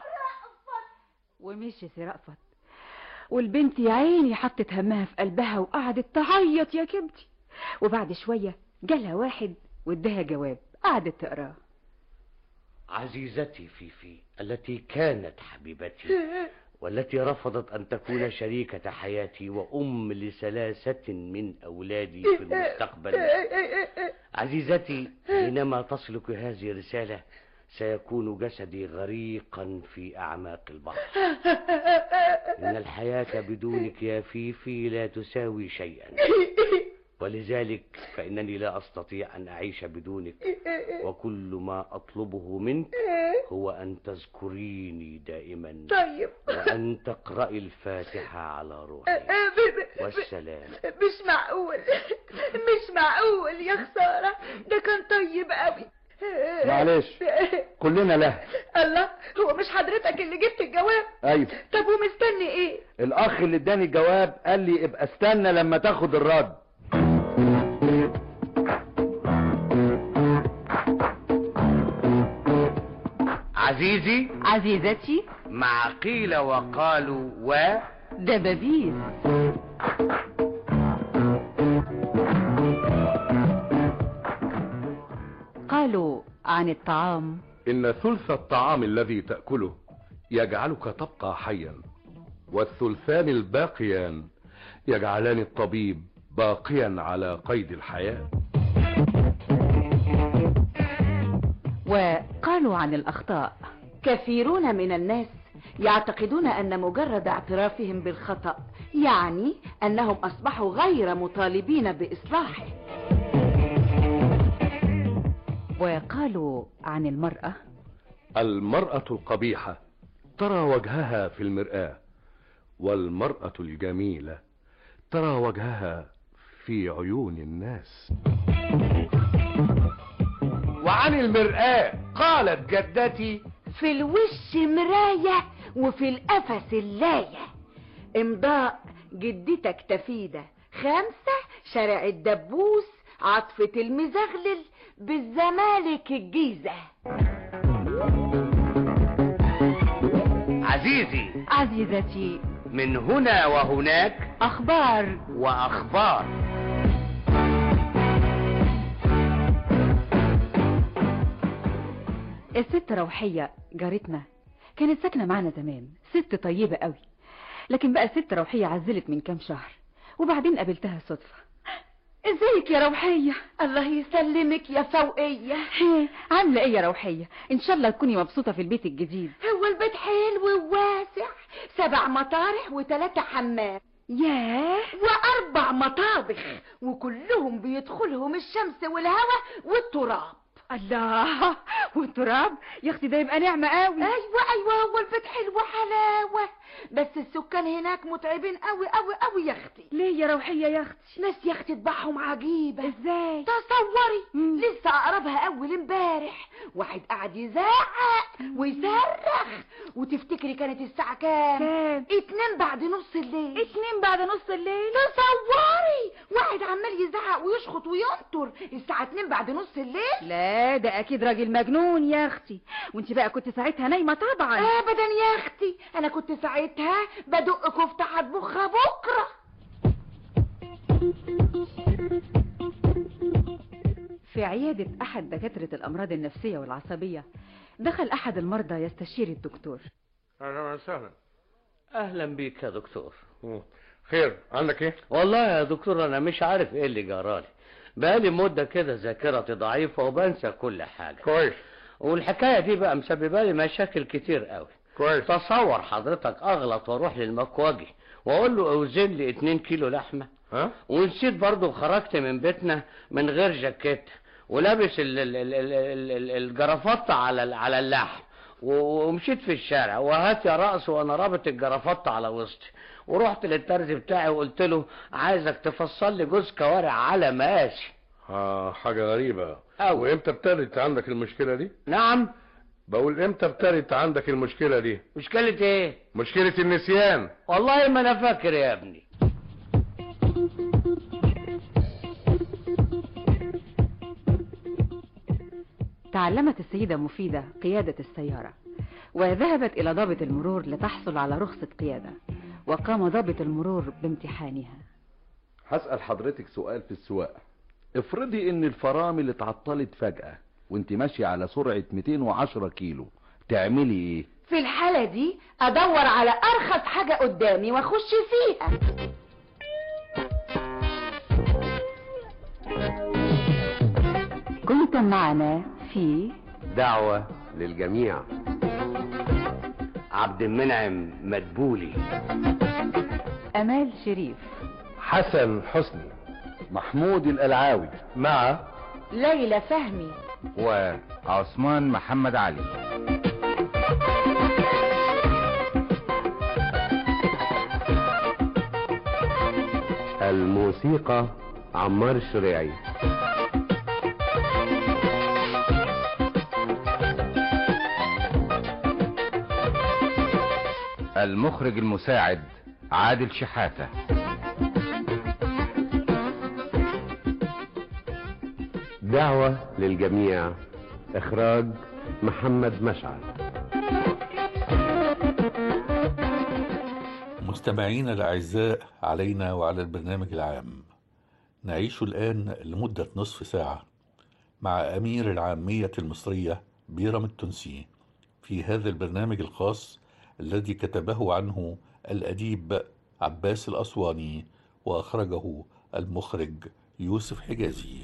ومشيت يا رأفت، والبنت يا عيني حطت همها في قلبها وقعدت تعيط يا كبدي، وبعد شوية جالها واحد واداها جواب قعدت تقراه. عزيزتي فيفي التي كانت حبيبتي والتي رفضت أن تكون شريكة حياتي وأم لثلاثة من أولادي في المستقبل. عزيزتي، حينما تصلك هذه الرسالة سيكون جسدي غريقا في أعماق البحر. إن الحياة بدونك يا فيفي لا تساوي شيئا، ولذلك فإنني لا أستطيع أن أعيش بدونك، وكل ما أطلبه منك هو أن تذكريني دائما. طيب. وأن تقرأي الفاتحة على روحي. والسلام. مش معقول مش معقول يا خسارة، ده كان طيب قوي. معلش كلنا له. الله، هو مش حضرتك اللي جبت الجواب؟ ايوه. طب ومستني ايه؟ الاخ اللي اداني الجواب قال لي ابقى استنى لما تاخد الرد. عزيزي عزيزتي مع قيل وقالوا و دبابيس. قالوا عن الطعام: إن ثلث الطعام الذي تأكله يجعلك تبقى حيا، والثلثان الباقيان يجعلان الطبيب باقيا على قيد الحياة. وقالوا عن الأخطاء: كثيرون من الناس يعتقدون أن مجرد اعترافهم بالخطأ يعني أنهم أصبحوا غير مطالبين بإصلاحه. وقالوا عن المرأة: المرأة القبيحة ترى وجهها في المرآة، والمرأة الجميلة ترى وجهها في عيون الناس. وعن المرآة قالت جدتي: في الوش مراية وفي القفص اللاية. امضاء جدتك تفيدة. خمسة شارع الدبوس، عطفة المزغلل، بالزمالك الجيزة. عزيزي عزيزتي، من هنا وهناك أخبار وأخبار. الست روحية جارتنا كانت ساكنة معنا زمان، ست طيبة قوي، لكن بقى ست روحية عزلت من كام شهر، وبعدين قابلتها صدفة. ازيك يا روحية؟ الله يسلمك يا فوقية. عاملة ايه يا روحية؟ ان شاء الله تكوني مبسوطة في البيت الجديد. هو البيت حلو وواسع، سبع مطارح وثلاثة حمام. ياه، واربع مطابخ، وكلهم بيدخلهم الشمس والهواء والتراب. الله، والتراب يا اختي ده يبقى نعمة قوي. ايوه ايوه، هو البيت حلو حلاوة، بس السكان هناك متعبين قوي قوي قوي يا اختي. ليه يا روحية يا اختي؟ ناس يا اختي طباعهم عجيبة. ازاي؟ تصوري مم. لسه اقربها اول امبارح، واحد قاعد يزعق ويصرخ، وتفتكري كانت الساعة كام؟ كام؟ اتنين بعد نص الليل. اتنين بعد نص الليل؟ تصوري واحد عمال يزعق ويشخط وينطر الساعة اتنين بعد نص الليل. لا ده اكيد راجل مجنون يا اختي، وانت بقى كنت ساعتها نايمة طبعا. ابدا يا اختي، انا كنت ساعتها بدق كفتة هطبخها بكرة. في عيادة احد دكاترة الامراض النفسية والعصبية دخل احد المرضى يستشير الدكتور. اهلا وسهلا. اهلا بيك يا دكتور. خير، عندك ايه؟ والله يا دكتور انا مش عارف ايه اللي جرالي، بقالي مدة كده ذاكرتي ضعيفة وبنسى كل حاجة. كويس. والحكاية دي بقى مسببة لي مشاكل كتير قوي. كويس. تصور حضرتك اغلط واروح للمكواجي واقول له اوزن لي اتنين كيلو لحمة، ها؟ ونسيت برضو خرجت من بيتنا من غير جاكيت ولابس ال- ال- ال- ال- ال- الجرافطة على ال- على اللحم، ومشيت في الشارع وهات يا رأس وانا رابط الجرافطة على وسطي، ورحت للترز بتاعي وقلت له عايزك تفصل لي جوز كوارع على مقاسي. اه حاجة غريبة. أوي. وامتى ابتدت عندك المشكلة دي؟ نعم. بقول امتى ابتدت عندك المشكلة دي؟ مشكلة ايه؟ مشكلة النسيان. والله ما انا فاكر يا ابني. تعلمت السيدة مفيدة قيادة السيارة، وذهبت إلى ضابط المرور لتحصل على رخصة قيادة، وقام ضابط المرور بامتحانها. هسأل حضرتك سؤال في السواقة. افرضي ان الفرامل اتعطلت فجأة وانت ماشية على سرعة مئتين وعشرة كيلو، تعملي ايه؟ في الحالة دي ادور على ارخص حاجة قدامي واخش فيها. كنتم معنا في دعوة للجميع. عبد المنعم مدبولي، امال شريف، حسن حسني، محمود القلعاوي، مع ليلى فهمي وعثمان محمد علي. الموسيقى عمار الشريعي. المخرج المساعد عادل شحاتة. دعوة للجميع، إخراج محمد مشعل. مستمعينا الأعزاء، علينا وعلى البرنامج العام نعيش الآن لمدة نصف ساعة مع أمير العامية المصرية بيرم التونسي في هذا البرنامج الخاص الذي كتبه عنه الأديب عباس الأسواني وأخرجه المخرج يوسف حجازي.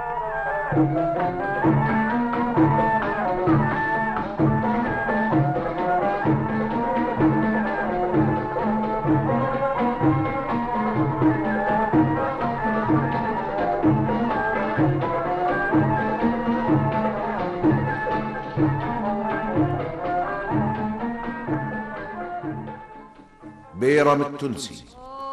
بيرم التونسي.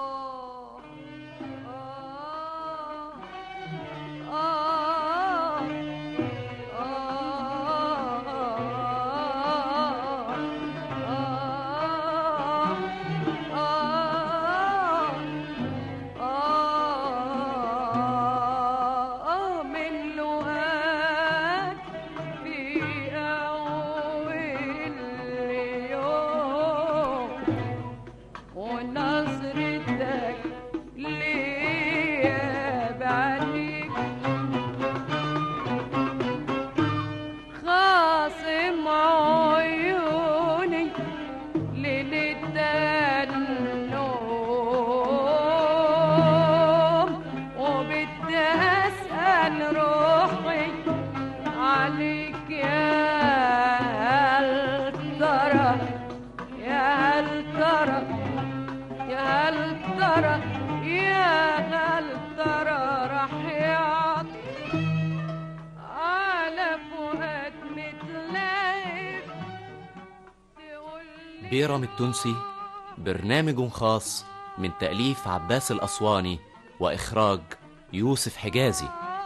بيرم التونسي برنامج خاص من تأليف عباس الأسواني وإخراج يوسف حجازي.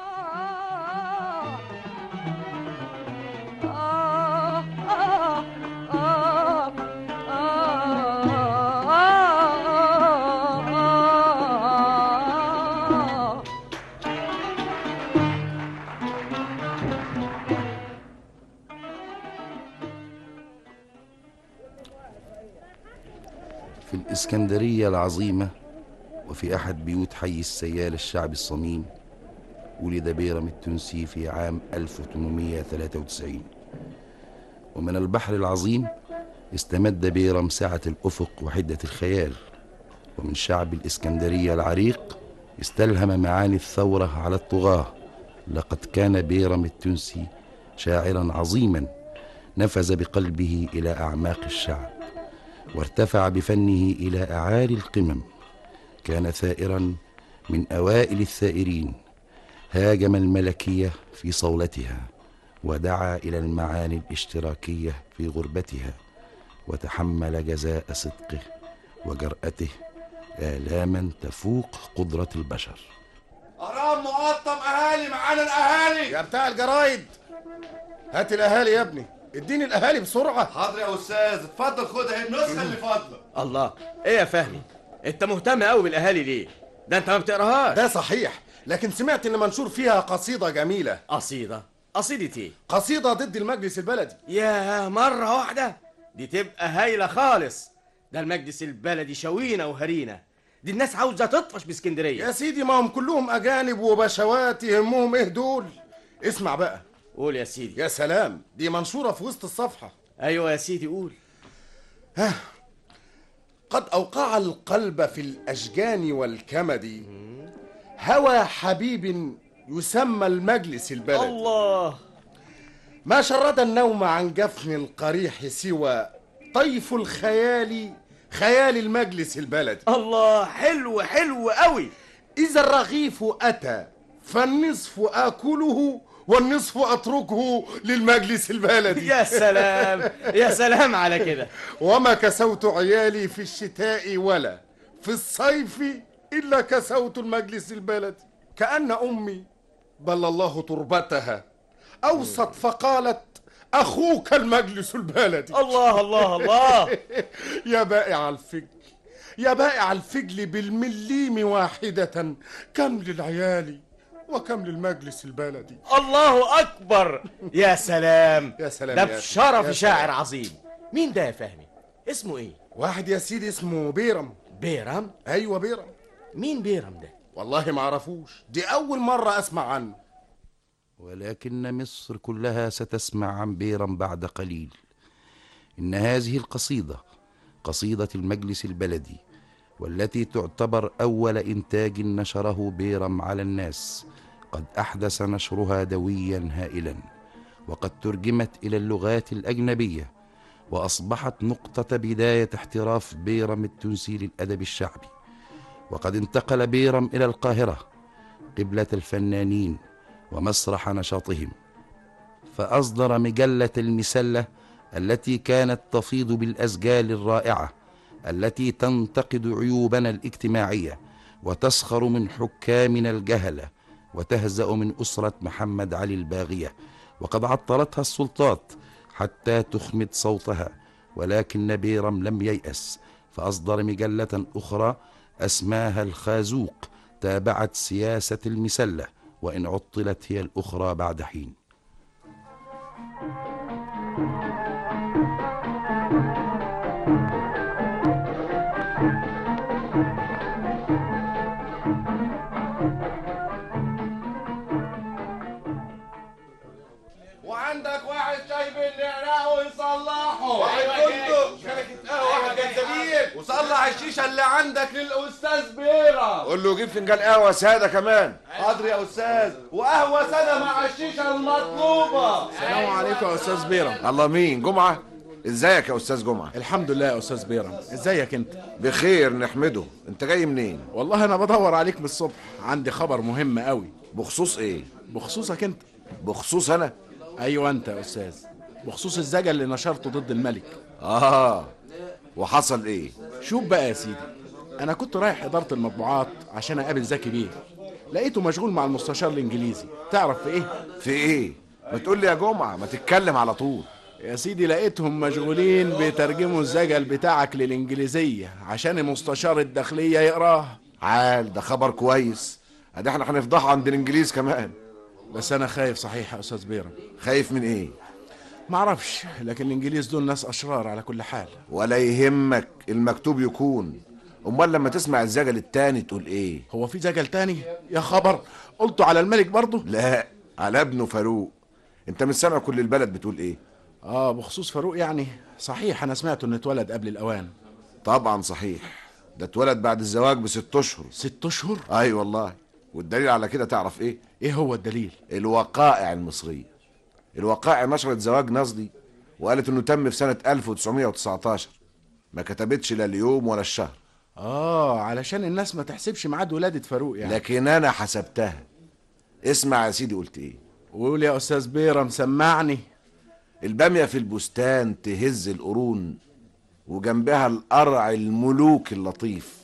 في الإسكندرية العظيمة وفي أحد بيوت حي السيال الشعبي الصميم ولد بيرم التونسي في عام ألف وثمانمائة وثلاثة وتسعين. ومن البحر العظيم استمد بيرم سعة الأفق وحدة الخيال، ومن شعب الإسكندرية العريق استلهم معاني الثورة على الطغاة. لقد كان بيرم التونسي شاعرا عظيما نفذ بقلبه إلى أعماق الشعب وارتفع بفنه إلى أعالي القمم. كان ثائرا من أوائل الثائرين، هاجم الملكية في صولتها ودعا إلى المعاني الاشتراكية في غربتها، وتحمل جزاء صدقه وجرأته آلاما تفوق قدرة البشر. أهرام مقطم أهالي معانا الأهالي يا بتاع الجرايد، هات الأهالي يا ابني، اديني الأهالي بسرعة. حاضر يا أستاذ، اتفضل خد اهي النسخة اللي فاضلة. الله، إيه يا فهمي؟ أنت مهتم قوي بالأهالي ليه؟ ده أنت ما بتقراهاش. ده صحيح، لكن سمعت إن منشور فيها قصيدة جميلة. قصيدة؟ قصيدة إيه؟ قصيدة ضد المجلس البلدي. ياه، مرة واحدة؟ دي تبقى هايلة خالص. ده المجلس البلدي شوينا وهرينا، دي الناس عاوزه تطفش باسكندريه. يا سيدي ما هم كلهم اجانب وبشوات، يهمهم ايه دول؟ اسمع بقى. قول يا سيدي. يا سلام، دي منشوره في وسط الصفحه. ايوه يا سيدي قول. ها، قد اوقع القلب في الاشجان والكمد هوى حبيب يسمى المجلس البلد. الله. ما شرد النوم عن جفن القريح سوى طيف الخيال، خيال المجلس البلدي. الله، حلو حلو قوي. إذا الرغيف أتى فالنصف آكله والنصف أتركه للمجلس البلدي. يا سلام يا سلام على كده. وما كسوت عيالي في الشتاء ولا في الصيف إلا كسوت المجلس البلدي. كأن أمي بل الله تربتها أوصت فقالت أخوك المجلس البلدي. الله الله الله. يا بائع الفجل، يا بائع الفجل بالمليم واحدة، كم للعيال وكم للمجلس البلدي. الله أكبر. يا سلام يا سلام، ده بشرف شاعر عظيم. مين ده يا فهمي؟ اسمه ايه؟ واحد يا سيدي اسمه بيرم. بيرم؟ ايوه بيرم. مين بيرم ده؟ والله ما عرفوش، دي أول مرة أسمع عنه. ولكن مصر كلها ستسمع عن بيرم بعد قليل. إن هذه القصيدة قصيدة المجلس البلدي، والتي تعتبر أول إنتاج نشره بيرم على الناس، قد أحدث نشرها دويا هائلا، وقد ترجمت إلى اللغات الأجنبية، وأصبحت نقطة بداية احتراف بيرم التونسي للأدب الشعبي. وقد انتقل بيرم إلى القاهرة قبلة الفنانين ومسرح نشاطهم، فأصدر مجلة المسلة التي كانت تفيض بالأسجال الرائعة التي تنتقد عيوبنا الاجتماعية وتسخر من حكامنا الجهلة وتهزأ من أسرة محمد علي الباغية. وقد عطلتها السلطات حتى تخمد صوتها، ولكن بيرم لم ييأس، فأصدر مجلة أخرى أسماها الخازوق، تابعت سياسة المسلة، وإن عطلت هي الأخرى بعد حين. وعندك واحد شاي بالنعناع ويصلحه، واحد بندق، شركة قهوة، واحد جنزبيل، وصلح الشيشة اللي عندك للأستاذ بيرة. قول له جيب فنجان قهوة سادة كمان. حاضر يا أستاذ، وقهوة سادة مع الشيشة المطلوبة. السلام عليكم يا أستاذ بيرم. الله، مين؟ جمعة؟ ازيك يا أستاذ جمعة؟ الحمد لله يا أستاذ بيرم، ازيك أنت؟ بخير نحمده. أنت جاي منين؟ والله أنا بدور عليك من الصبح، عندي خبر مهم قوي. بخصوص إيه؟ بخصوصك أنت. بخصوص أنا؟ أيوة أنت يا أستاذ، بخصوص الزجل اللي نشرته ضد الملك. آه، وحصل إيه؟ شوف بقى يا سيدي، أنا كنت رايح إدارة المطبوعات عشان أقابل زكي بيه، لقيته مشغول مع المستشار الإنجليزي. تعرف في إيه؟ في إيه؟ ما تقول لي يا جمعة، ما تتكلم على طول. يا سيدي لقيتهم مشغولين بيترجموا الزجل بتاعك للإنجليزية عشان المستشار الداخلية يقراه. عال، ده خبر كويس، ادي احنا هنفضحه عند الإنجليز كمان. بس أنا خايف صحيح يا أستاذ بيرم. خايف من إيه؟ معرفش، لكن الإنجليز دول ناس أشرار على كل حال. ولا يهمك، المكتوب يكون. أمال لما تسمع الزجل التاني تقول إيه؟ هو في زجل تاني؟ يا خبر، قلته على الملك برضه؟ لا، على ابنه فاروق. أنت مش سامع كل البلد بتقول إيه؟ آه، بخصوص فاروق يعني. صحيح أنا سمعت إنه اتولد قبل الأوان. طبعا صحيح، ده اتولد بعد الزواج بست أشهر. ست أشهر؟ أي والله. والدليل على كده تعرف إيه؟ إيه هو الدليل؟ الوقائع المصرية. الوقائع نشرت زواج نصدي وقالت إنه تم في سنة ألف وتسعمائة وتسعة عشر، ما كتبتش لا اليوم ولا الشهر. آه، علشان الناس ما تحسبش ميعاد ولادة فاروق يعني. لكن أنا حسبتها. اسمع يا سيدي قلت إيه؟ قول يا أستاذ بيرم، سمعني. البامية في البستان تهز القرون، وجنبها القرع الملوك اللطيف.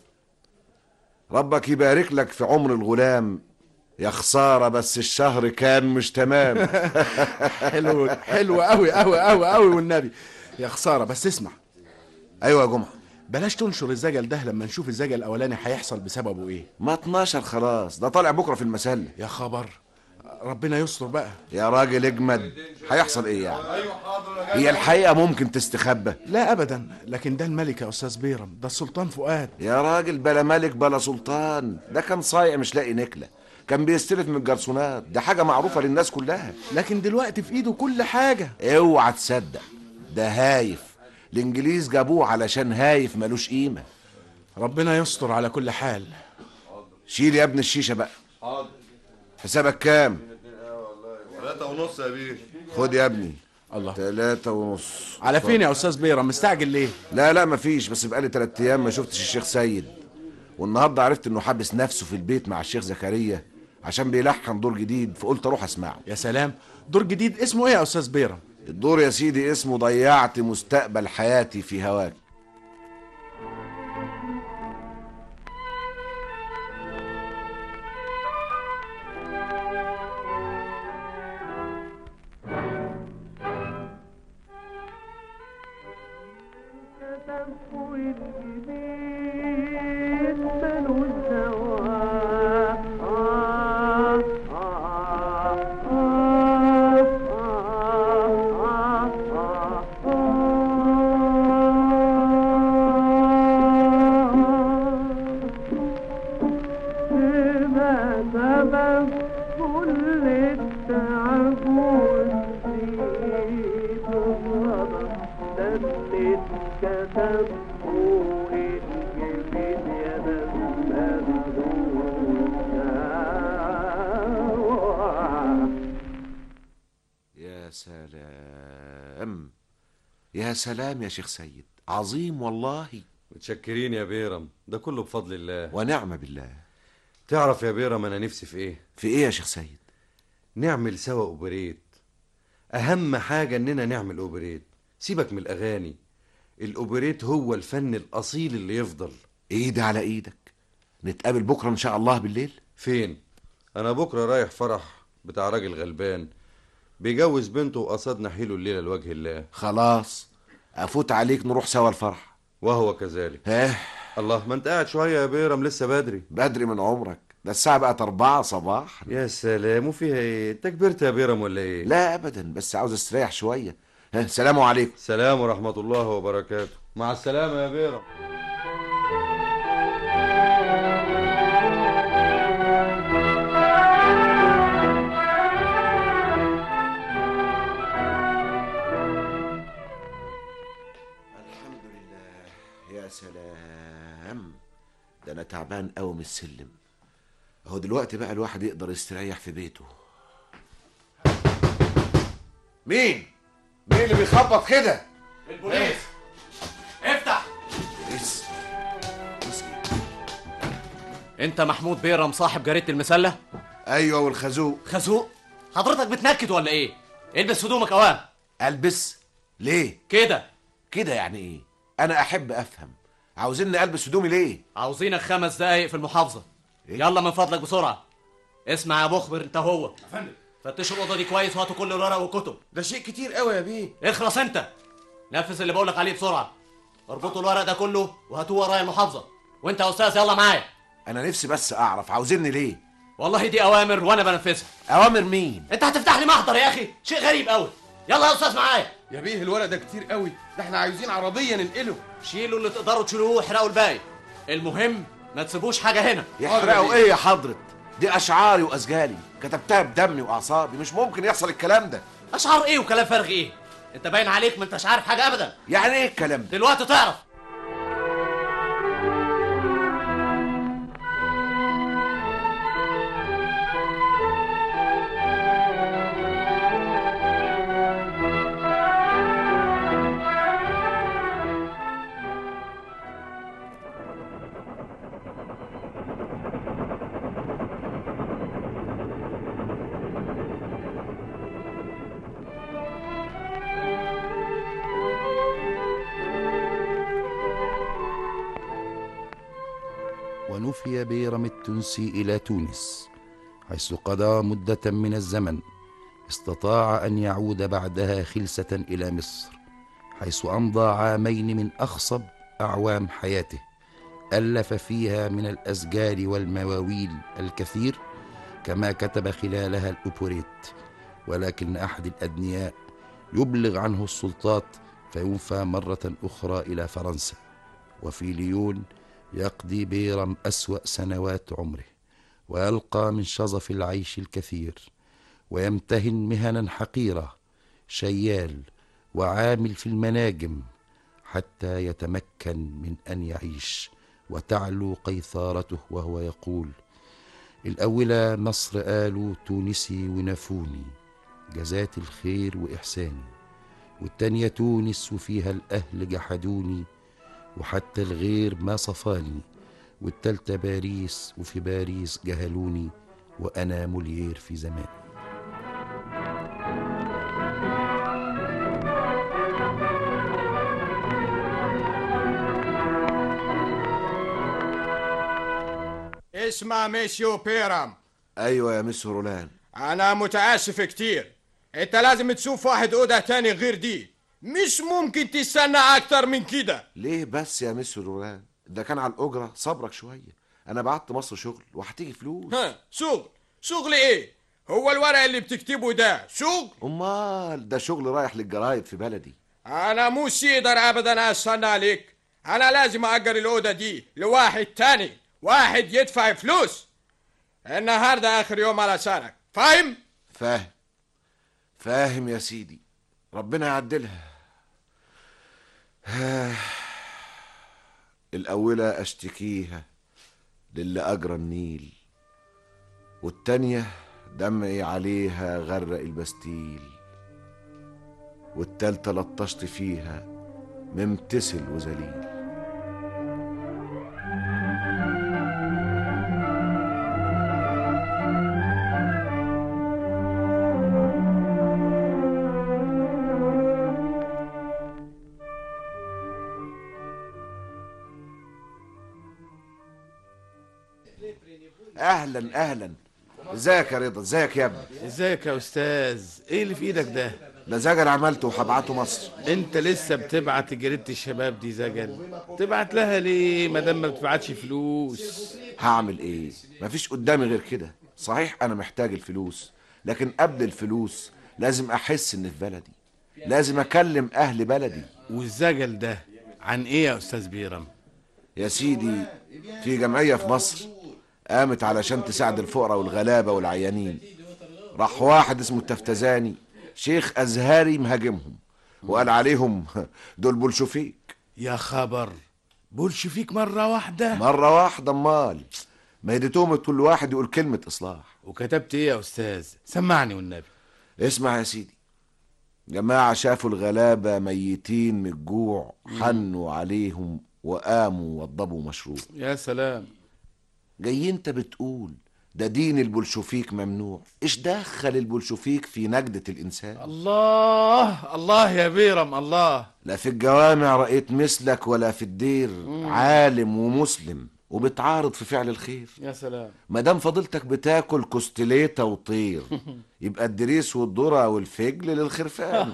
ربك يبارك لك في عمر الغلام، يا خسارة بس الشهر كان مش تمام. حلو حلو قوي قوي قوي قوي والنبي. يا خسارة بس اسمع. ايوه يا جمعة. بلاش تنشر الزجل ده، لما نشوف الزجل الاولاني هيحصل بسببه ايه. ما اتناشر خلاص، ده طالع بكرة في المسلة. يا خبر، ربنا يستر بقى. يا راجل اجمد، هيحصل ايه يعني؟ هي الحقيقة ممكن تستخبى؟ لا ابدا، لكن ده الملك يا استاذ بيرم، ده السلطان فؤاد. يا راجل بلا ملك بلا سلطان، ده كان صايع مش لاقي نكلة، كان بيستلف من الجرسونات، ده حاجة معروفة للناس كلها. لكن دلوقتي في ايده كل حاجة. اوعى تصدق، ده هايف، الانجليز جابوه علشان هايف ملوش قيمة. ربنا يستر على كل حال. شيل يا ابن الشيشة بقى. حاضر. حسابك كام؟ ثلاثة ونص يا بيه. خد يا ابني. الله. ثلاثة ونص. على فين يا استاذ بيرم؟ مستعجل ليه؟ لا لا مفيش، بس بقالي تلات ايام ما شفتش الشيخ سيد، والنهارده عرفت انه حابس نفسه في البيت مع الشيخ زكريا عشان بيلحن دور جديد، فقلت اروح اسمعه. يا سلام، دور جديد اسمه ايه يا استاذ بيرم؟ الدور يا سيدي اسمه ضيعت مستقبل حياتي في هواك. يا سلام يا سلام يا شيخ سيد، عظيم والله. متشكرين يا بيرم، ده كله بفضل الله ونعم بالله. تعرف يا بيرم انا نفسي في ايه؟ في ايه يا شيخ سيد؟ نعمل سوا اوبريت. اهم حاجة اننا نعمل اوبريت، سيبك من الاغاني، الاوبريت هو الفن الاصيل اللي يفضل. ايدي على ايدك، نتقابل بكرة ان شاء الله بالليل. فين؟ انا بكرة رايح فرح بتاع راجل غلبان بيجوز بنته وقصدنا حيله الليلة لوجه الله. خلاص افوت عليك نروح سوا الفرح. وهو كذلك. اه الله، ما انت قاعد شوية يا بيرم، لسه بدري. بدري من عمرك، ده الساعة بقت أربعة صباح. يا سلام، وفيها ايه؟ انت كبرت يا بيرم ولا ايه؟ لا ابدا، بس عاوز استريح شوية. ها، سلام عليكم. سلام ورحمة الله وبركاته. مع السلامة يا بيرم. يا سلام، ده انا تعبان قوي من السلم اهو. دلوقتي بقى الواحد يقدر يستريح في بيته. مين مين اللي بيخبط كده؟ البوليس. افتح. بوليس؟ بوليس ايه؟ انت محمود بيرم صاحب جريدة المسلة؟ ايوه، والخازوق. خازوق؟ حضرتك بتنكد ولا ايه؟ البس هدومك اوام. البس؟ ليه كده كده يعني ايه؟ انا احب افهم، عاوزيني البس هدومي ليه؟ عاوزينك خمس دقايق في المحافظة. إيه؟ يلا من فضلك بسرعة. اسمع يا مخبر انت هو. يا فندم. فتشوا الأوضة دي كويس وهاتوا كل الورق والكتب. ده شيء كتير قوي يا بيه. اخلص انت. نفذ اللي بقولك عليه بسرعة. اربطوا الورق ده كله وهاتوه ورايا المحافظة. وانت يا استاذ يلا معايا. انا نفسي بس اعرف عاوزيني ليه؟ والله دي اوامر وانا بنفذها. اوامر مين؟ انت هتفتح لي محضر يا اخي، شيء غريب قوي. يلا يا استاذ معايا. يا بيه الورق ده كتير قوي، ده احنا عايزين عربيه ننقله. شيلوا اللي تقدروا تشيلوه واحرقوا الباقي. المهم ما تسيبوش حاجه هنا. يحرقوا ايه يا حضرة؟ دي اشعاري واسجالي، كتبتها بدمي واعصابي، مش ممكن يحصل الكلام ده. اشعار ايه وكلام فارغ ايه؟ انت باين عليك ما انتش عارف حاجه ابدا. يعني ايه الكلام ده؟ دلوقتي تعرف. ونفي بيرم التونسي إلى تونس، حيث قضى مدة من الزمن استطاع أن يعود بعدها خلسة إلى مصر، حيث أمضى عامين من أخصب أعوام حياته، ألف فيها من الأسجال والمواويل الكثير، كما كتب خلالها الأوبوريت ولكن أحد الأدنياء يبلغ عنه السلطات فينفى مرة أخرى إلى فرنسا. وفي ليون يقضي بيرم أسوأ سنوات عمره، ويلقى من شظف العيش الكثير، ويمتهن مهنا حقيرة، شيال وعامل في المناجم، حتى يتمكن من أن يعيش وتعلو قيثارته، وهو يقول: الأولى مصر قالوا تونسي ونافوني جزات الخير وإحساني، والتانية تونس وفيها الأهل جحدوني وحتى الغير ما صفاني، والتالتة باريس وفي باريس جهلوني وأنا موليير في زمان. اسمع ميسيو بيرام. ايوه يا مس رولان. انا متاسف كتير، انت لازم تشوف واحد اوضه تاني غير دي، مش ممكن تستنى اكتر من كده. ليه بس يا مس رولان؟ ده كان على الاجره، صبرك شويه، انا بعت مصر شغل وهتيجي فلوس. ها شغل؟ شغل ايه؟ هو الورق اللي بتكتبه ده شغل؟ امال ده شغل رايح للجرايد في بلدي. انا مش يقدر ابدا استنى عليك، انا لازم اجر الاوضه دي لواحد تاني، واحد يدفع فلوس. النهارده اخر يوم على سنك، فاهم؟ فاهم فاهم يا سيدي، ربنا يعدلها. الأولى أشتكيها للي أجرى النيل، والتانية دمعي عليها غرق البستيل، والتالتة لطشت فيها ممتثل وذليل. اهلا اهلا، ازيك يا رضا؟ ازيك يا ابني؟ ازيك يا استاذ؟ ايه اللي في ايدك ده؟ ده زجل عملته وهبعته مصر. انت لسه بتبعت جريدة الشباب دي زجل؟ تبعت لها ليه ما دام ما بتبعتش فلوس؟ هعمل ايه؟ مفيش قدامي غير كده. صحيح انا محتاج الفلوس، لكن قبل الفلوس لازم احس ان في بلدي، لازم اكلم اهل بلدي. والزجل ده عن ايه يا استاذ بيرم؟ يا سيدي، في جمعية في مصر قامت علشان تساعد الفقراء والغلابة والعيانين. راح واحد اسمه التفتزاني، شيخ أزهري، مهاجمهم وقال عليهم دول بولشوفيك. يا خبر، بولشوفيك مرة واحدة؟ مرة واحدة، امال ما هديتهم كل واحد يقول كلمة إصلاح. وكتبت ايه يا أستاذ؟ سمعني والنبي. اسمع يا سيدي، جماعة شافوا الغلابة ميتين من الجوع، حنوا عليهم وقاموا وضبوا مشروب. يا سلام. جاي انت بتقول ده دين البولشوفيك ممنوع؟ ايش دخل البولشوفيك في نجدة الانسان؟ الله الله يا بيرم الله. لا في الجوامع رأيت مثلك ولا في الدير. مم. عالم ومسلم وبتعارض في فعل الخير. يا سلام. مدام فضيلتك بتاكل كوستليته وطير يبقى الدريس والذره والفجل للخرفان.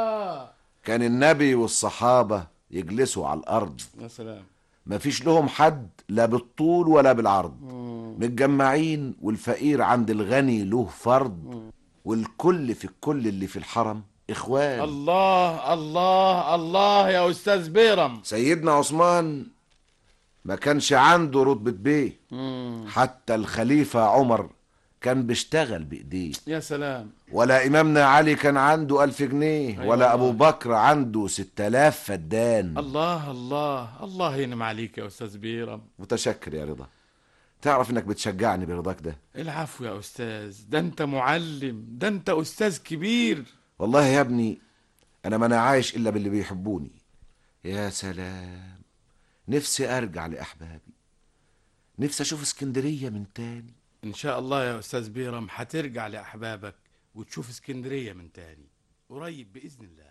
كان النبي والصحابة يجلسوا على الارض. يا سلام. مفيش لهم حد لا بالطول ولا بالعرض، متجمعين، والفقير عند الغني له فرض، والكل في الكل اللي في الحرم اخوان. الله الله الله يا استاذ بيرم. سيدنا عثمان ما كانش عنده رتبة بيه، حتى الخليفة عمر كان بيشتغل بايديه. يا سلام. ولا امامنا علي كان عنده الف جنيه، أيوة. ولا ابو بكر عنده ست الاف فدان. الله الله الله ينعم عليك يا استاذ بيرم. متشكر يا رضا، تعرف انك بتشجعني برضاك ده. العفو يا استاذ، ده انت معلم، ده انت استاذ كبير. والله يا ابني انا ما انا عايش الا باللي بيحبوني. يا سلام، نفسي ارجع لاحبابي، نفسي اشوف اسكندرية من تاني. ان شاء الله يا استاذ بيرم هترجع لاحبابك وتشوف اسكندرية من تاني قريب باذن الله.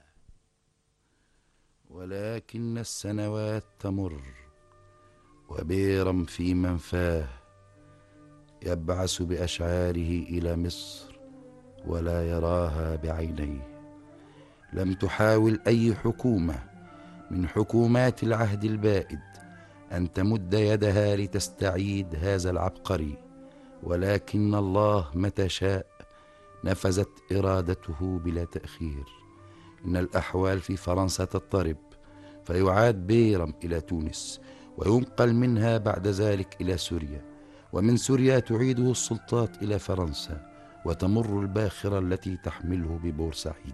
ولكن السنوات تمر وبيرم في منفاه يبعث بأشعاره إلى مصر ولا يراها بعينيه. لم تحاول أي حكومة من حكومات العهد البائد أن تمد يدها لتستعيد هذا العبقري، ولكن الله متى شاء نفذت إرادته بلا تأخير. إن الأحوال في فرنسا تضطرب، فيعاد بيرم إلى تونس، وينقل منها بعد ذلك إلى سوريا، ومن سوريا تعيده السلطات إلى فرنسا، وتمر الباخرة التي تحمله ببورسعيد.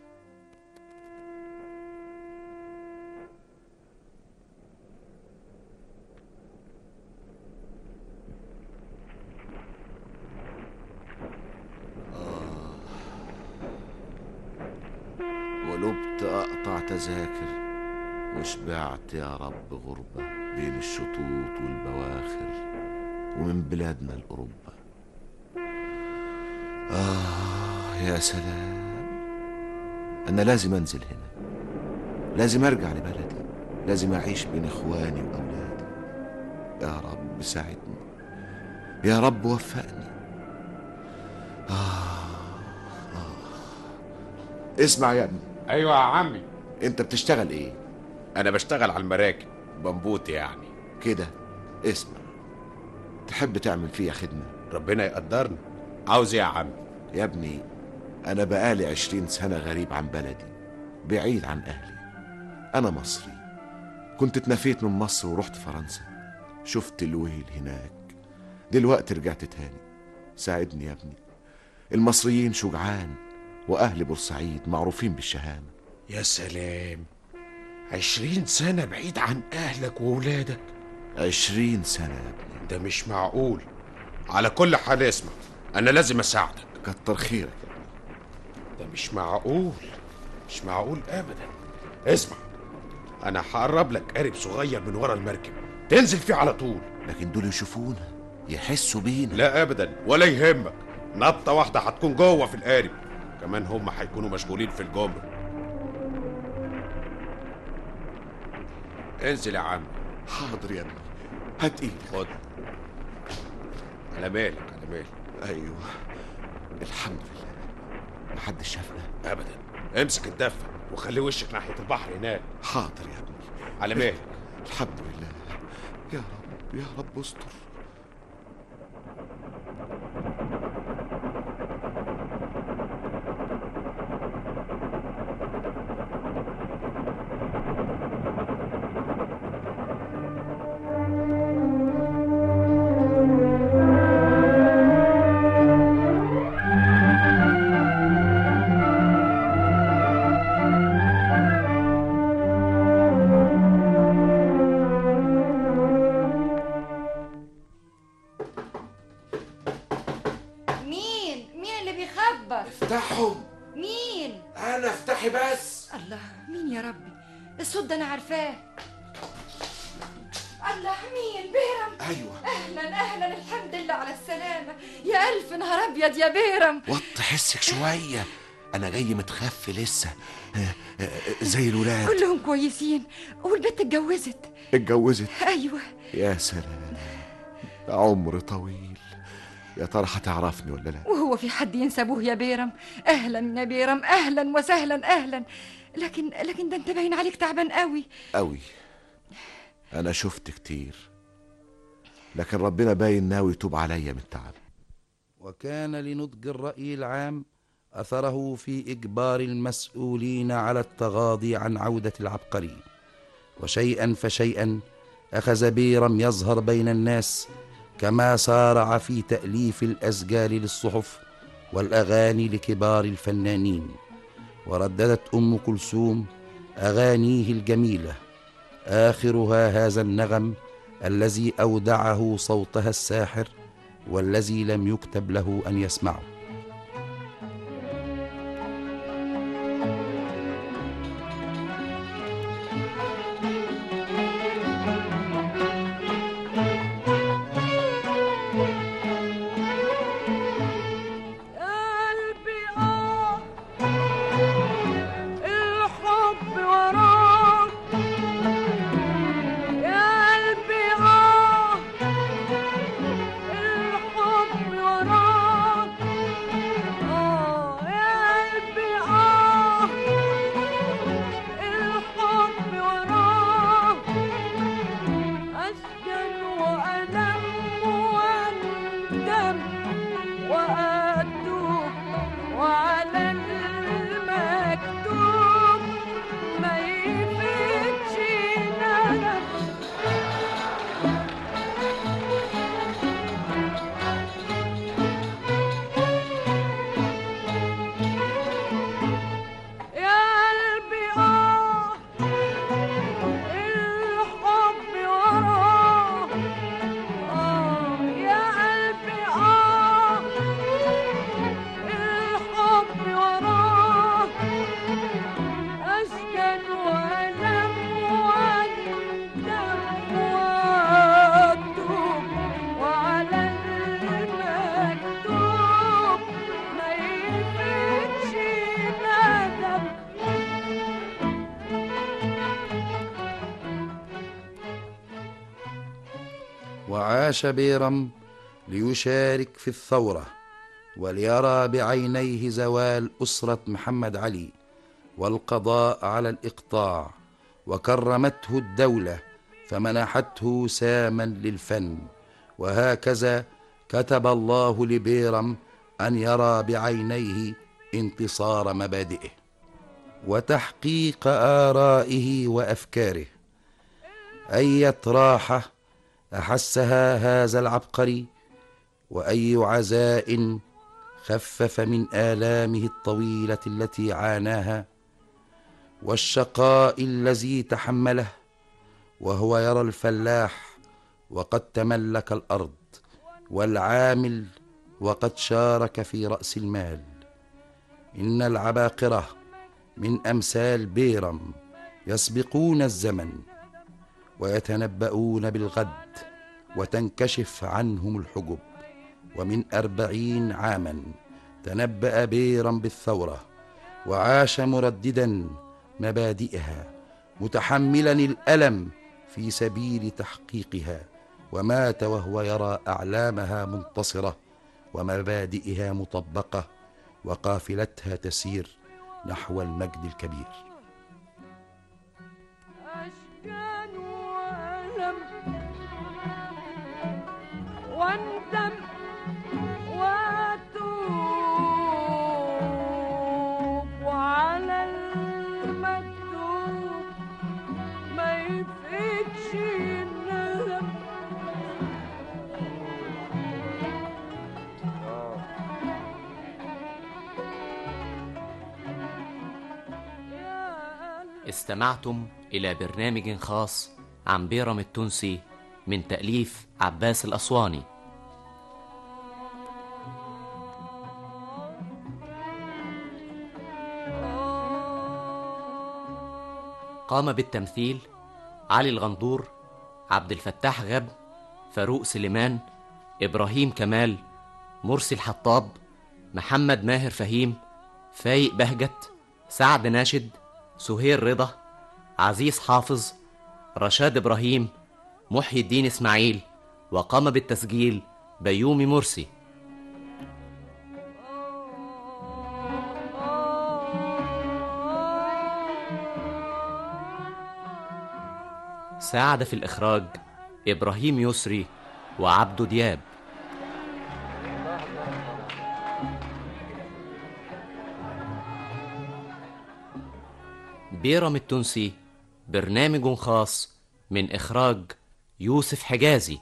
ولبت أقطع تذاكر وشبعت يا رب غربة بين الشطوط والبواخر ومن بلادنا الأوروبا. آه يا سلام، أنا لازم أنزل هنا، لازم أرجع لبلدي، لازم أعيش بين إخواني وأولادي. يا رب ساعدني، يا رب وفقني. آه آه. اسمع يا ابني. ايوه يا عمي. انت بتشتغل ايه؟ انا بشتغل على المراكب، بنبوت يعني. كده اسمع، تحب تعمل فيها خدمة؟ ربنا يقدرني. عاوز ايه يا عم؟ يا ابني انا بقالي عشرين سنة غريب عن بلدي، بعيد عن اهلي. انا مصري، كنت اتنفيت من مصر ورحت فرنسا، شفت الويل هناك، دلوقتي رجعت تاني. ساعدني يا ابني، المصريين شجعان، واهل بورسعيد معروفين بالشهامة. يا سلام، عشرين سنة بعيد عن اهلك وولادك؟ عشرين سنة يا ابني، ده مش معقول. على كل حال اسمع، انا لازم اساعدك. كتر خيرك. ده مش معقول، مش معقول ابدا. اسمع، انا هقرب لك قارب صغير من ورا المركب، تنزل فيه على طول. لكن دول يشوفونا، يحسوا بينا. لا ابدا، ولا يهمك، نطة واحدة هتكون جوه في القارب، كمان هم هيكونوا مشغولين في الجمر. انزل يا عم. حاضر يا ابني، هات ايدك. خد. على مالك، على مالك. ايوه الحمد لله، محدش شافنا ابدا. امسك الدفة وخلي وشك ناحية البحر هناك. حاضر يا ابني. على مالك. الحمد لله. يا رب يا رب استر. افتحهم. مين؟ انا. افتحي بس. الله، مين يا ربي؟ الصوت ده انا عارفاه. الله، مين؟ بيرم. ايوه. اهلا اهلا، الحمد لله على السلامه. يا الف نهار ابيض يا بيرم. وطي حسك شويه، انا جاي متخفي لسه زي الولاد. كلهم كويسين، والبنت اتجوزت. اتجوزت؟ ايوه. يا سلام، عمر طويل. يا ترى هتعرفني ولا لا؟ وهو في حد ينسى ابوه يا بيرم؟ اهلا يا بيرم، اهلا وسهلا اهلا. لكن لكن ده انت باين عليك تعبان قوي قوي. انا شفت كتير، لكن ربنا باين ناوي يتوب عليا من التعب. وكان لنضج الرأي العام أثره في إجبار المسؤولين على التغاضي عن عودة العبقري، وشيئا فشيئا أخذ بيرم يظهر بين الناس، كما سارع في تأليف الأسجال للصحف والأغاني لكبار الفنانين. ورددت أم كلثوم أغانيه الجميلة، آخرها هذا النغم الذي أودعه صوتها الساحر، والذي لم يكتب له أن يسمعه. وعاش بيرم ليشارك في الثورة وليرى بعينيه زوال أسرة محمد علي والقضاء على الإقطاع، وكرمته الدولة فمنحته ساما للفن. وهكذا كتب الله لبيرم أن يرى بعينيه انتصار مبادئه وتحقيق آرائه وأفكاره. أية راحة أحسها هذا العبقري، وأي عزاء خفف من آلامه الطويلة التي عاناها والشقاء الذي تحمله، وهو يرى الفلاح وقد تملك الأرض والعامل وقد شارك في رأس المال. إن العباقرة من أمثال بيرم يسبقون الزمن ويتنبؤون بالغد وتنكشف عنهم الحجب. ومن أربعين عاما تنبأ بيرم بالثورة وعاش مرددا مبادئها متحملا الألم في سبيل تحقيقها، ومات وهو يرى أعلامها منتصرة ومبادئها مطبقة وقافلتها تسير نحو المجد الكبير. أشكال وألم واندم وأتوب وعلى المكتوب ما يفيدش الندم. استمعتم إلى برنامج خاص عن بيرم التونسي من تأليف عباس الأسواني. قام بالتمثيل علي الغندور، عبد الفتاح غب، فاروق سليمان، إبراهيم كمال، مرسي الحطاب، محمد ماهر فهيم، فايق بهجت، سعد ناشد، سهير رضا، عزيز حافظ، رشاد إبراهيم، محي الدين إسماعيل. وقام بالتسجيل بيومي مرسي. ساعد في الإخراج إبراهيم يسري وعبدو دياب. بيرم التونسي برنامج خاص من إخراج يوسف حجازي.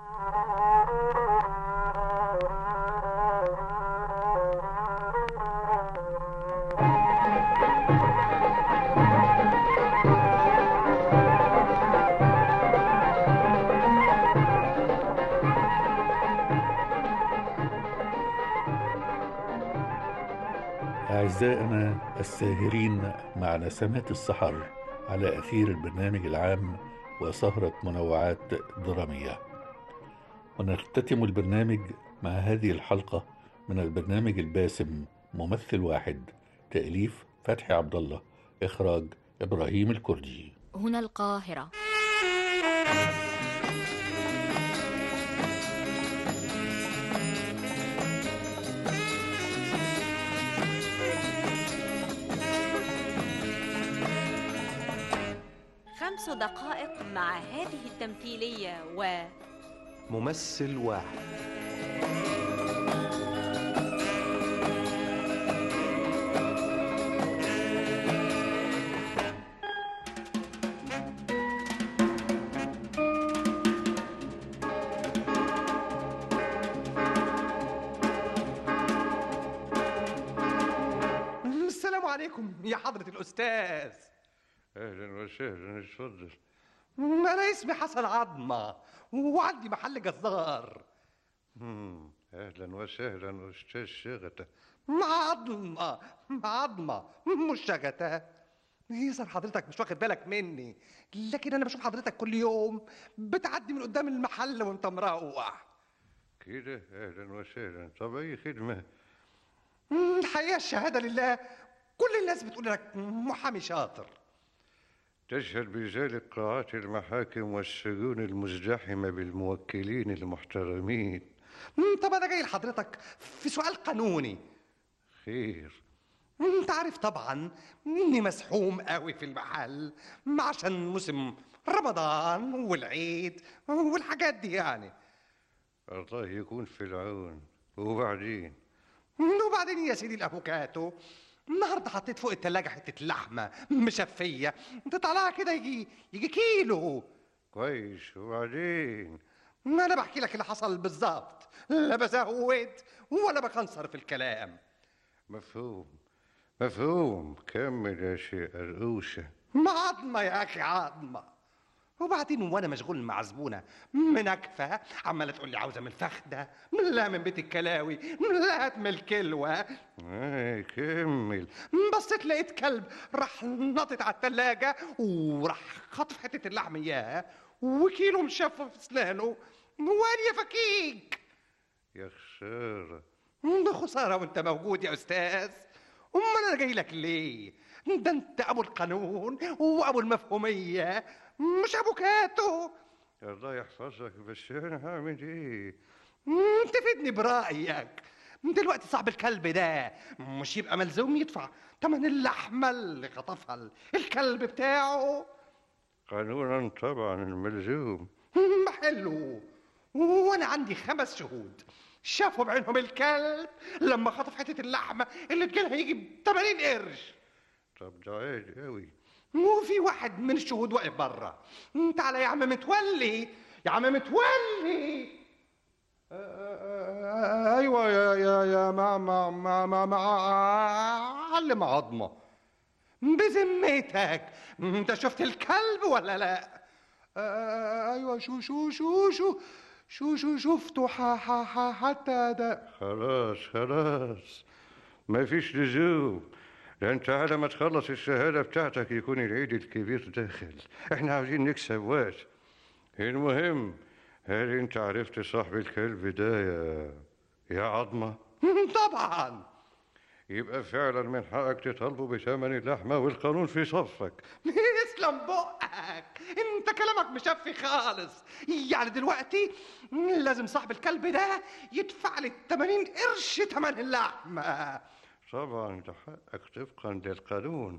أعزائنا الساهرين مع نسمات السحر على أثير البرنامج العام وسهرة منوعات درامية، ونختتم البرنامج مع هذه الحلقة من البرنامج الباسم ممثل واحد، تأليف فتحي عبد الله، إخراج إبراهيم الكردي. هنا القاهرة. خمس دقائق مع هذه التمثيلية و ممثل واحد. السلام عليكم يا حضرة الأستاذ. اهلا وسهلا، اتفضل. انا اسمي حسن عظمه وعندي محل جزار. مم، اهلا وسهلا استاذ شغته. عظمه عظمه مش شغته. يظهر حضرتك مش واخد بالك مني، لكن انا بشوف حضرتك كل يوم بتعدي من قدام المحل وانت مروح كده. اهلا وسهلا. طب اي خدمه؟ الحقيقه الشهاده لله كل الناس بتقول لك محامي شاطر. تشهد بذلك قاعات المحاكم والسجون المزدحمة بالموكلين المحترمين. مم، طب انا جاي لحضرتك في سؤال قانوني. خير. انت عارف طبعا اني مسحوم قوي في المحل عشان موسم رمضان والعيد والحاجات دي يعني. الله يكون في العون. وبعدين وبعدين يا سيدي الافوكاتو، النهارده حطيت فوق التلاجة حتة لحمة مشفية تطلعها كده يجي يجي كيلو. كويس. وبعدين ما انا بحكي لك اللي حصل بالظبط، لا بزود ولا بكنصر في الكلام. مفهوم مفهوم. كمل يا شيء قرقوشة. عظمة يا اخي عظمة. وبعدين وانا مشغول مع زبونه منكفه عماله تقول لي عاوزه من الفخده، لا من بيت الكلاوي، لا هات من الكلوه. ايه كمل. بصيت لقيت كلب راح نطت على التلاجة وراح خطف حته اللحم اياها وكيلو مشفف في اسنانه وقال يا فكيك. يا خسارة. ده خساره وانت موجود يا استاذ. امال انا جاي لك ليه؟ ده انت ابو القانون وابو المفهوميه مش ابو كاتو. الله يحفظك. بس انا هعمل ايه؟ تفيدني برايك. دلوقتي صاحب الكلب ده مش يبقى ملزوم يدفع تمن اللحمه اللي خطفها الكلب بتاعه؟ قانونا طبعا الملزوم. حلو. وانا عندي خمس شهود شافوا بعينهم الكلب لما خطف حته اللحمه اللي تجيلها يجي ب ثمانين قرش. طب ده عيد قوي. وفي واحد من الشهود واقف بره. تعالى يا عم متولي، يا عم متولي. ايوه يا يا يا مع مع مع مع معلم عظمه. بذمتك انت شفت الكلب ولا لا؟ ايوه شو شو شو شو شو شو شفته حتى ده. خلاص خلاص ما فيش لزوم. ده انت على ما تخلص الشهادة بتاعتك يكون العيد الكبير داخل. احنا عاوزين نكسب وقت. المهم، هل انت عرفت صاحب الكلب ده يا يا عظمة؟ طبعا. يبقى فعلا من حقك تطالبه بثمن اللحمة والقانون في صفك. اسلم بقك، انت كلامك مشفي خالص. يعني دلوقتي لازم صاحب الكلب ده يدفع لي ثمانين قرش ثمن اللحمة. طبعا ده حقك طبقا للقانون.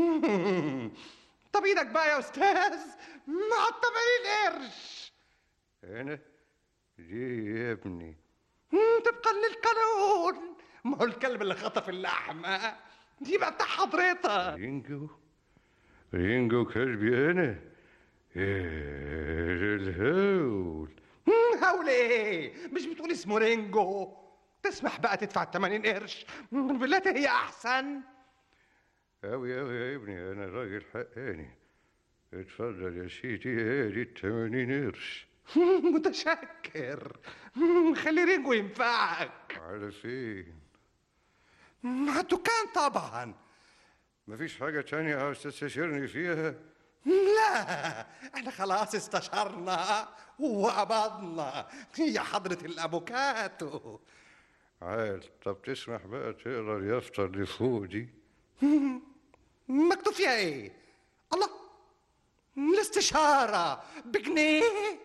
طب ايدك بقى يا استاذ مع الثمانين قرش. انا دي يا ابني طبقا للقانون. ما هو الكلب اللي خطف اللحمة دي بقى بتاع حضرتك. رينجو رينجو كلبي انا. ايه الهول. هول ايه؟ مش بتقول اسمه رينجو؟ تسمح بقى تدفع ثمانين قرش بالله هي احسن. اوي اوي يا ابني انا راجل حقاني. اتفضل يا سيدي هادي الثمانين قرش. متشكر. خلي رينجو ينفعك. على فين؟ مع الدكان طبعا. مفيش حاجة تانية عاوز تستشيرني فيها؟ لا احنا خلاص استشرنا وقبضنا يا حضرة الافوكاتو. عال. طب تسمح بقى تقرا اليافطة اللي فوق دي؟ مكتوب فيها ايه؟ الله، الاستشارة بجنيه.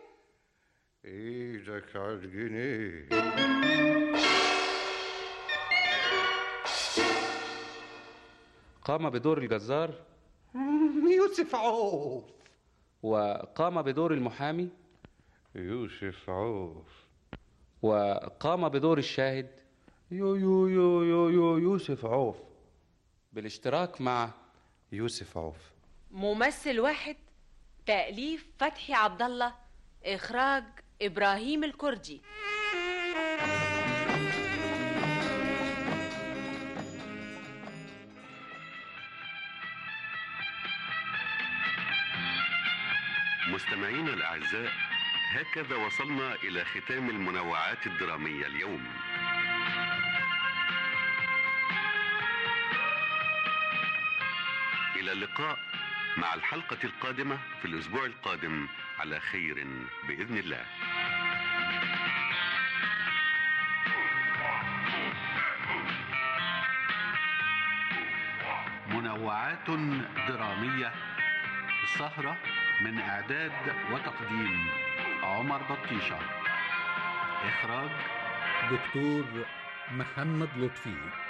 ايدك على الجنيه. قام بدور الجزار يوسف عوف. وقام بدور المحامي يوسف عوف. وقام بدور الشاهد يو يو يو يو يو يوسف عوف بالاشتراك مع يوسف عوف. ممثل واحد، تأليف فتحي عبد الله، إخراج إبراهيم الكردي. مستمعينا الأعزاء، هكذا وصلنا إلى ختام المنوعات الدرامية اليوم. إلى اللقاء مع الحلقة القادمة في الأسبوع القادم على خير بإذن الله. منوعات درامية السهرة من إعداد وتقديم عمر بطيشة. إخراج دكتور محمد لطفي.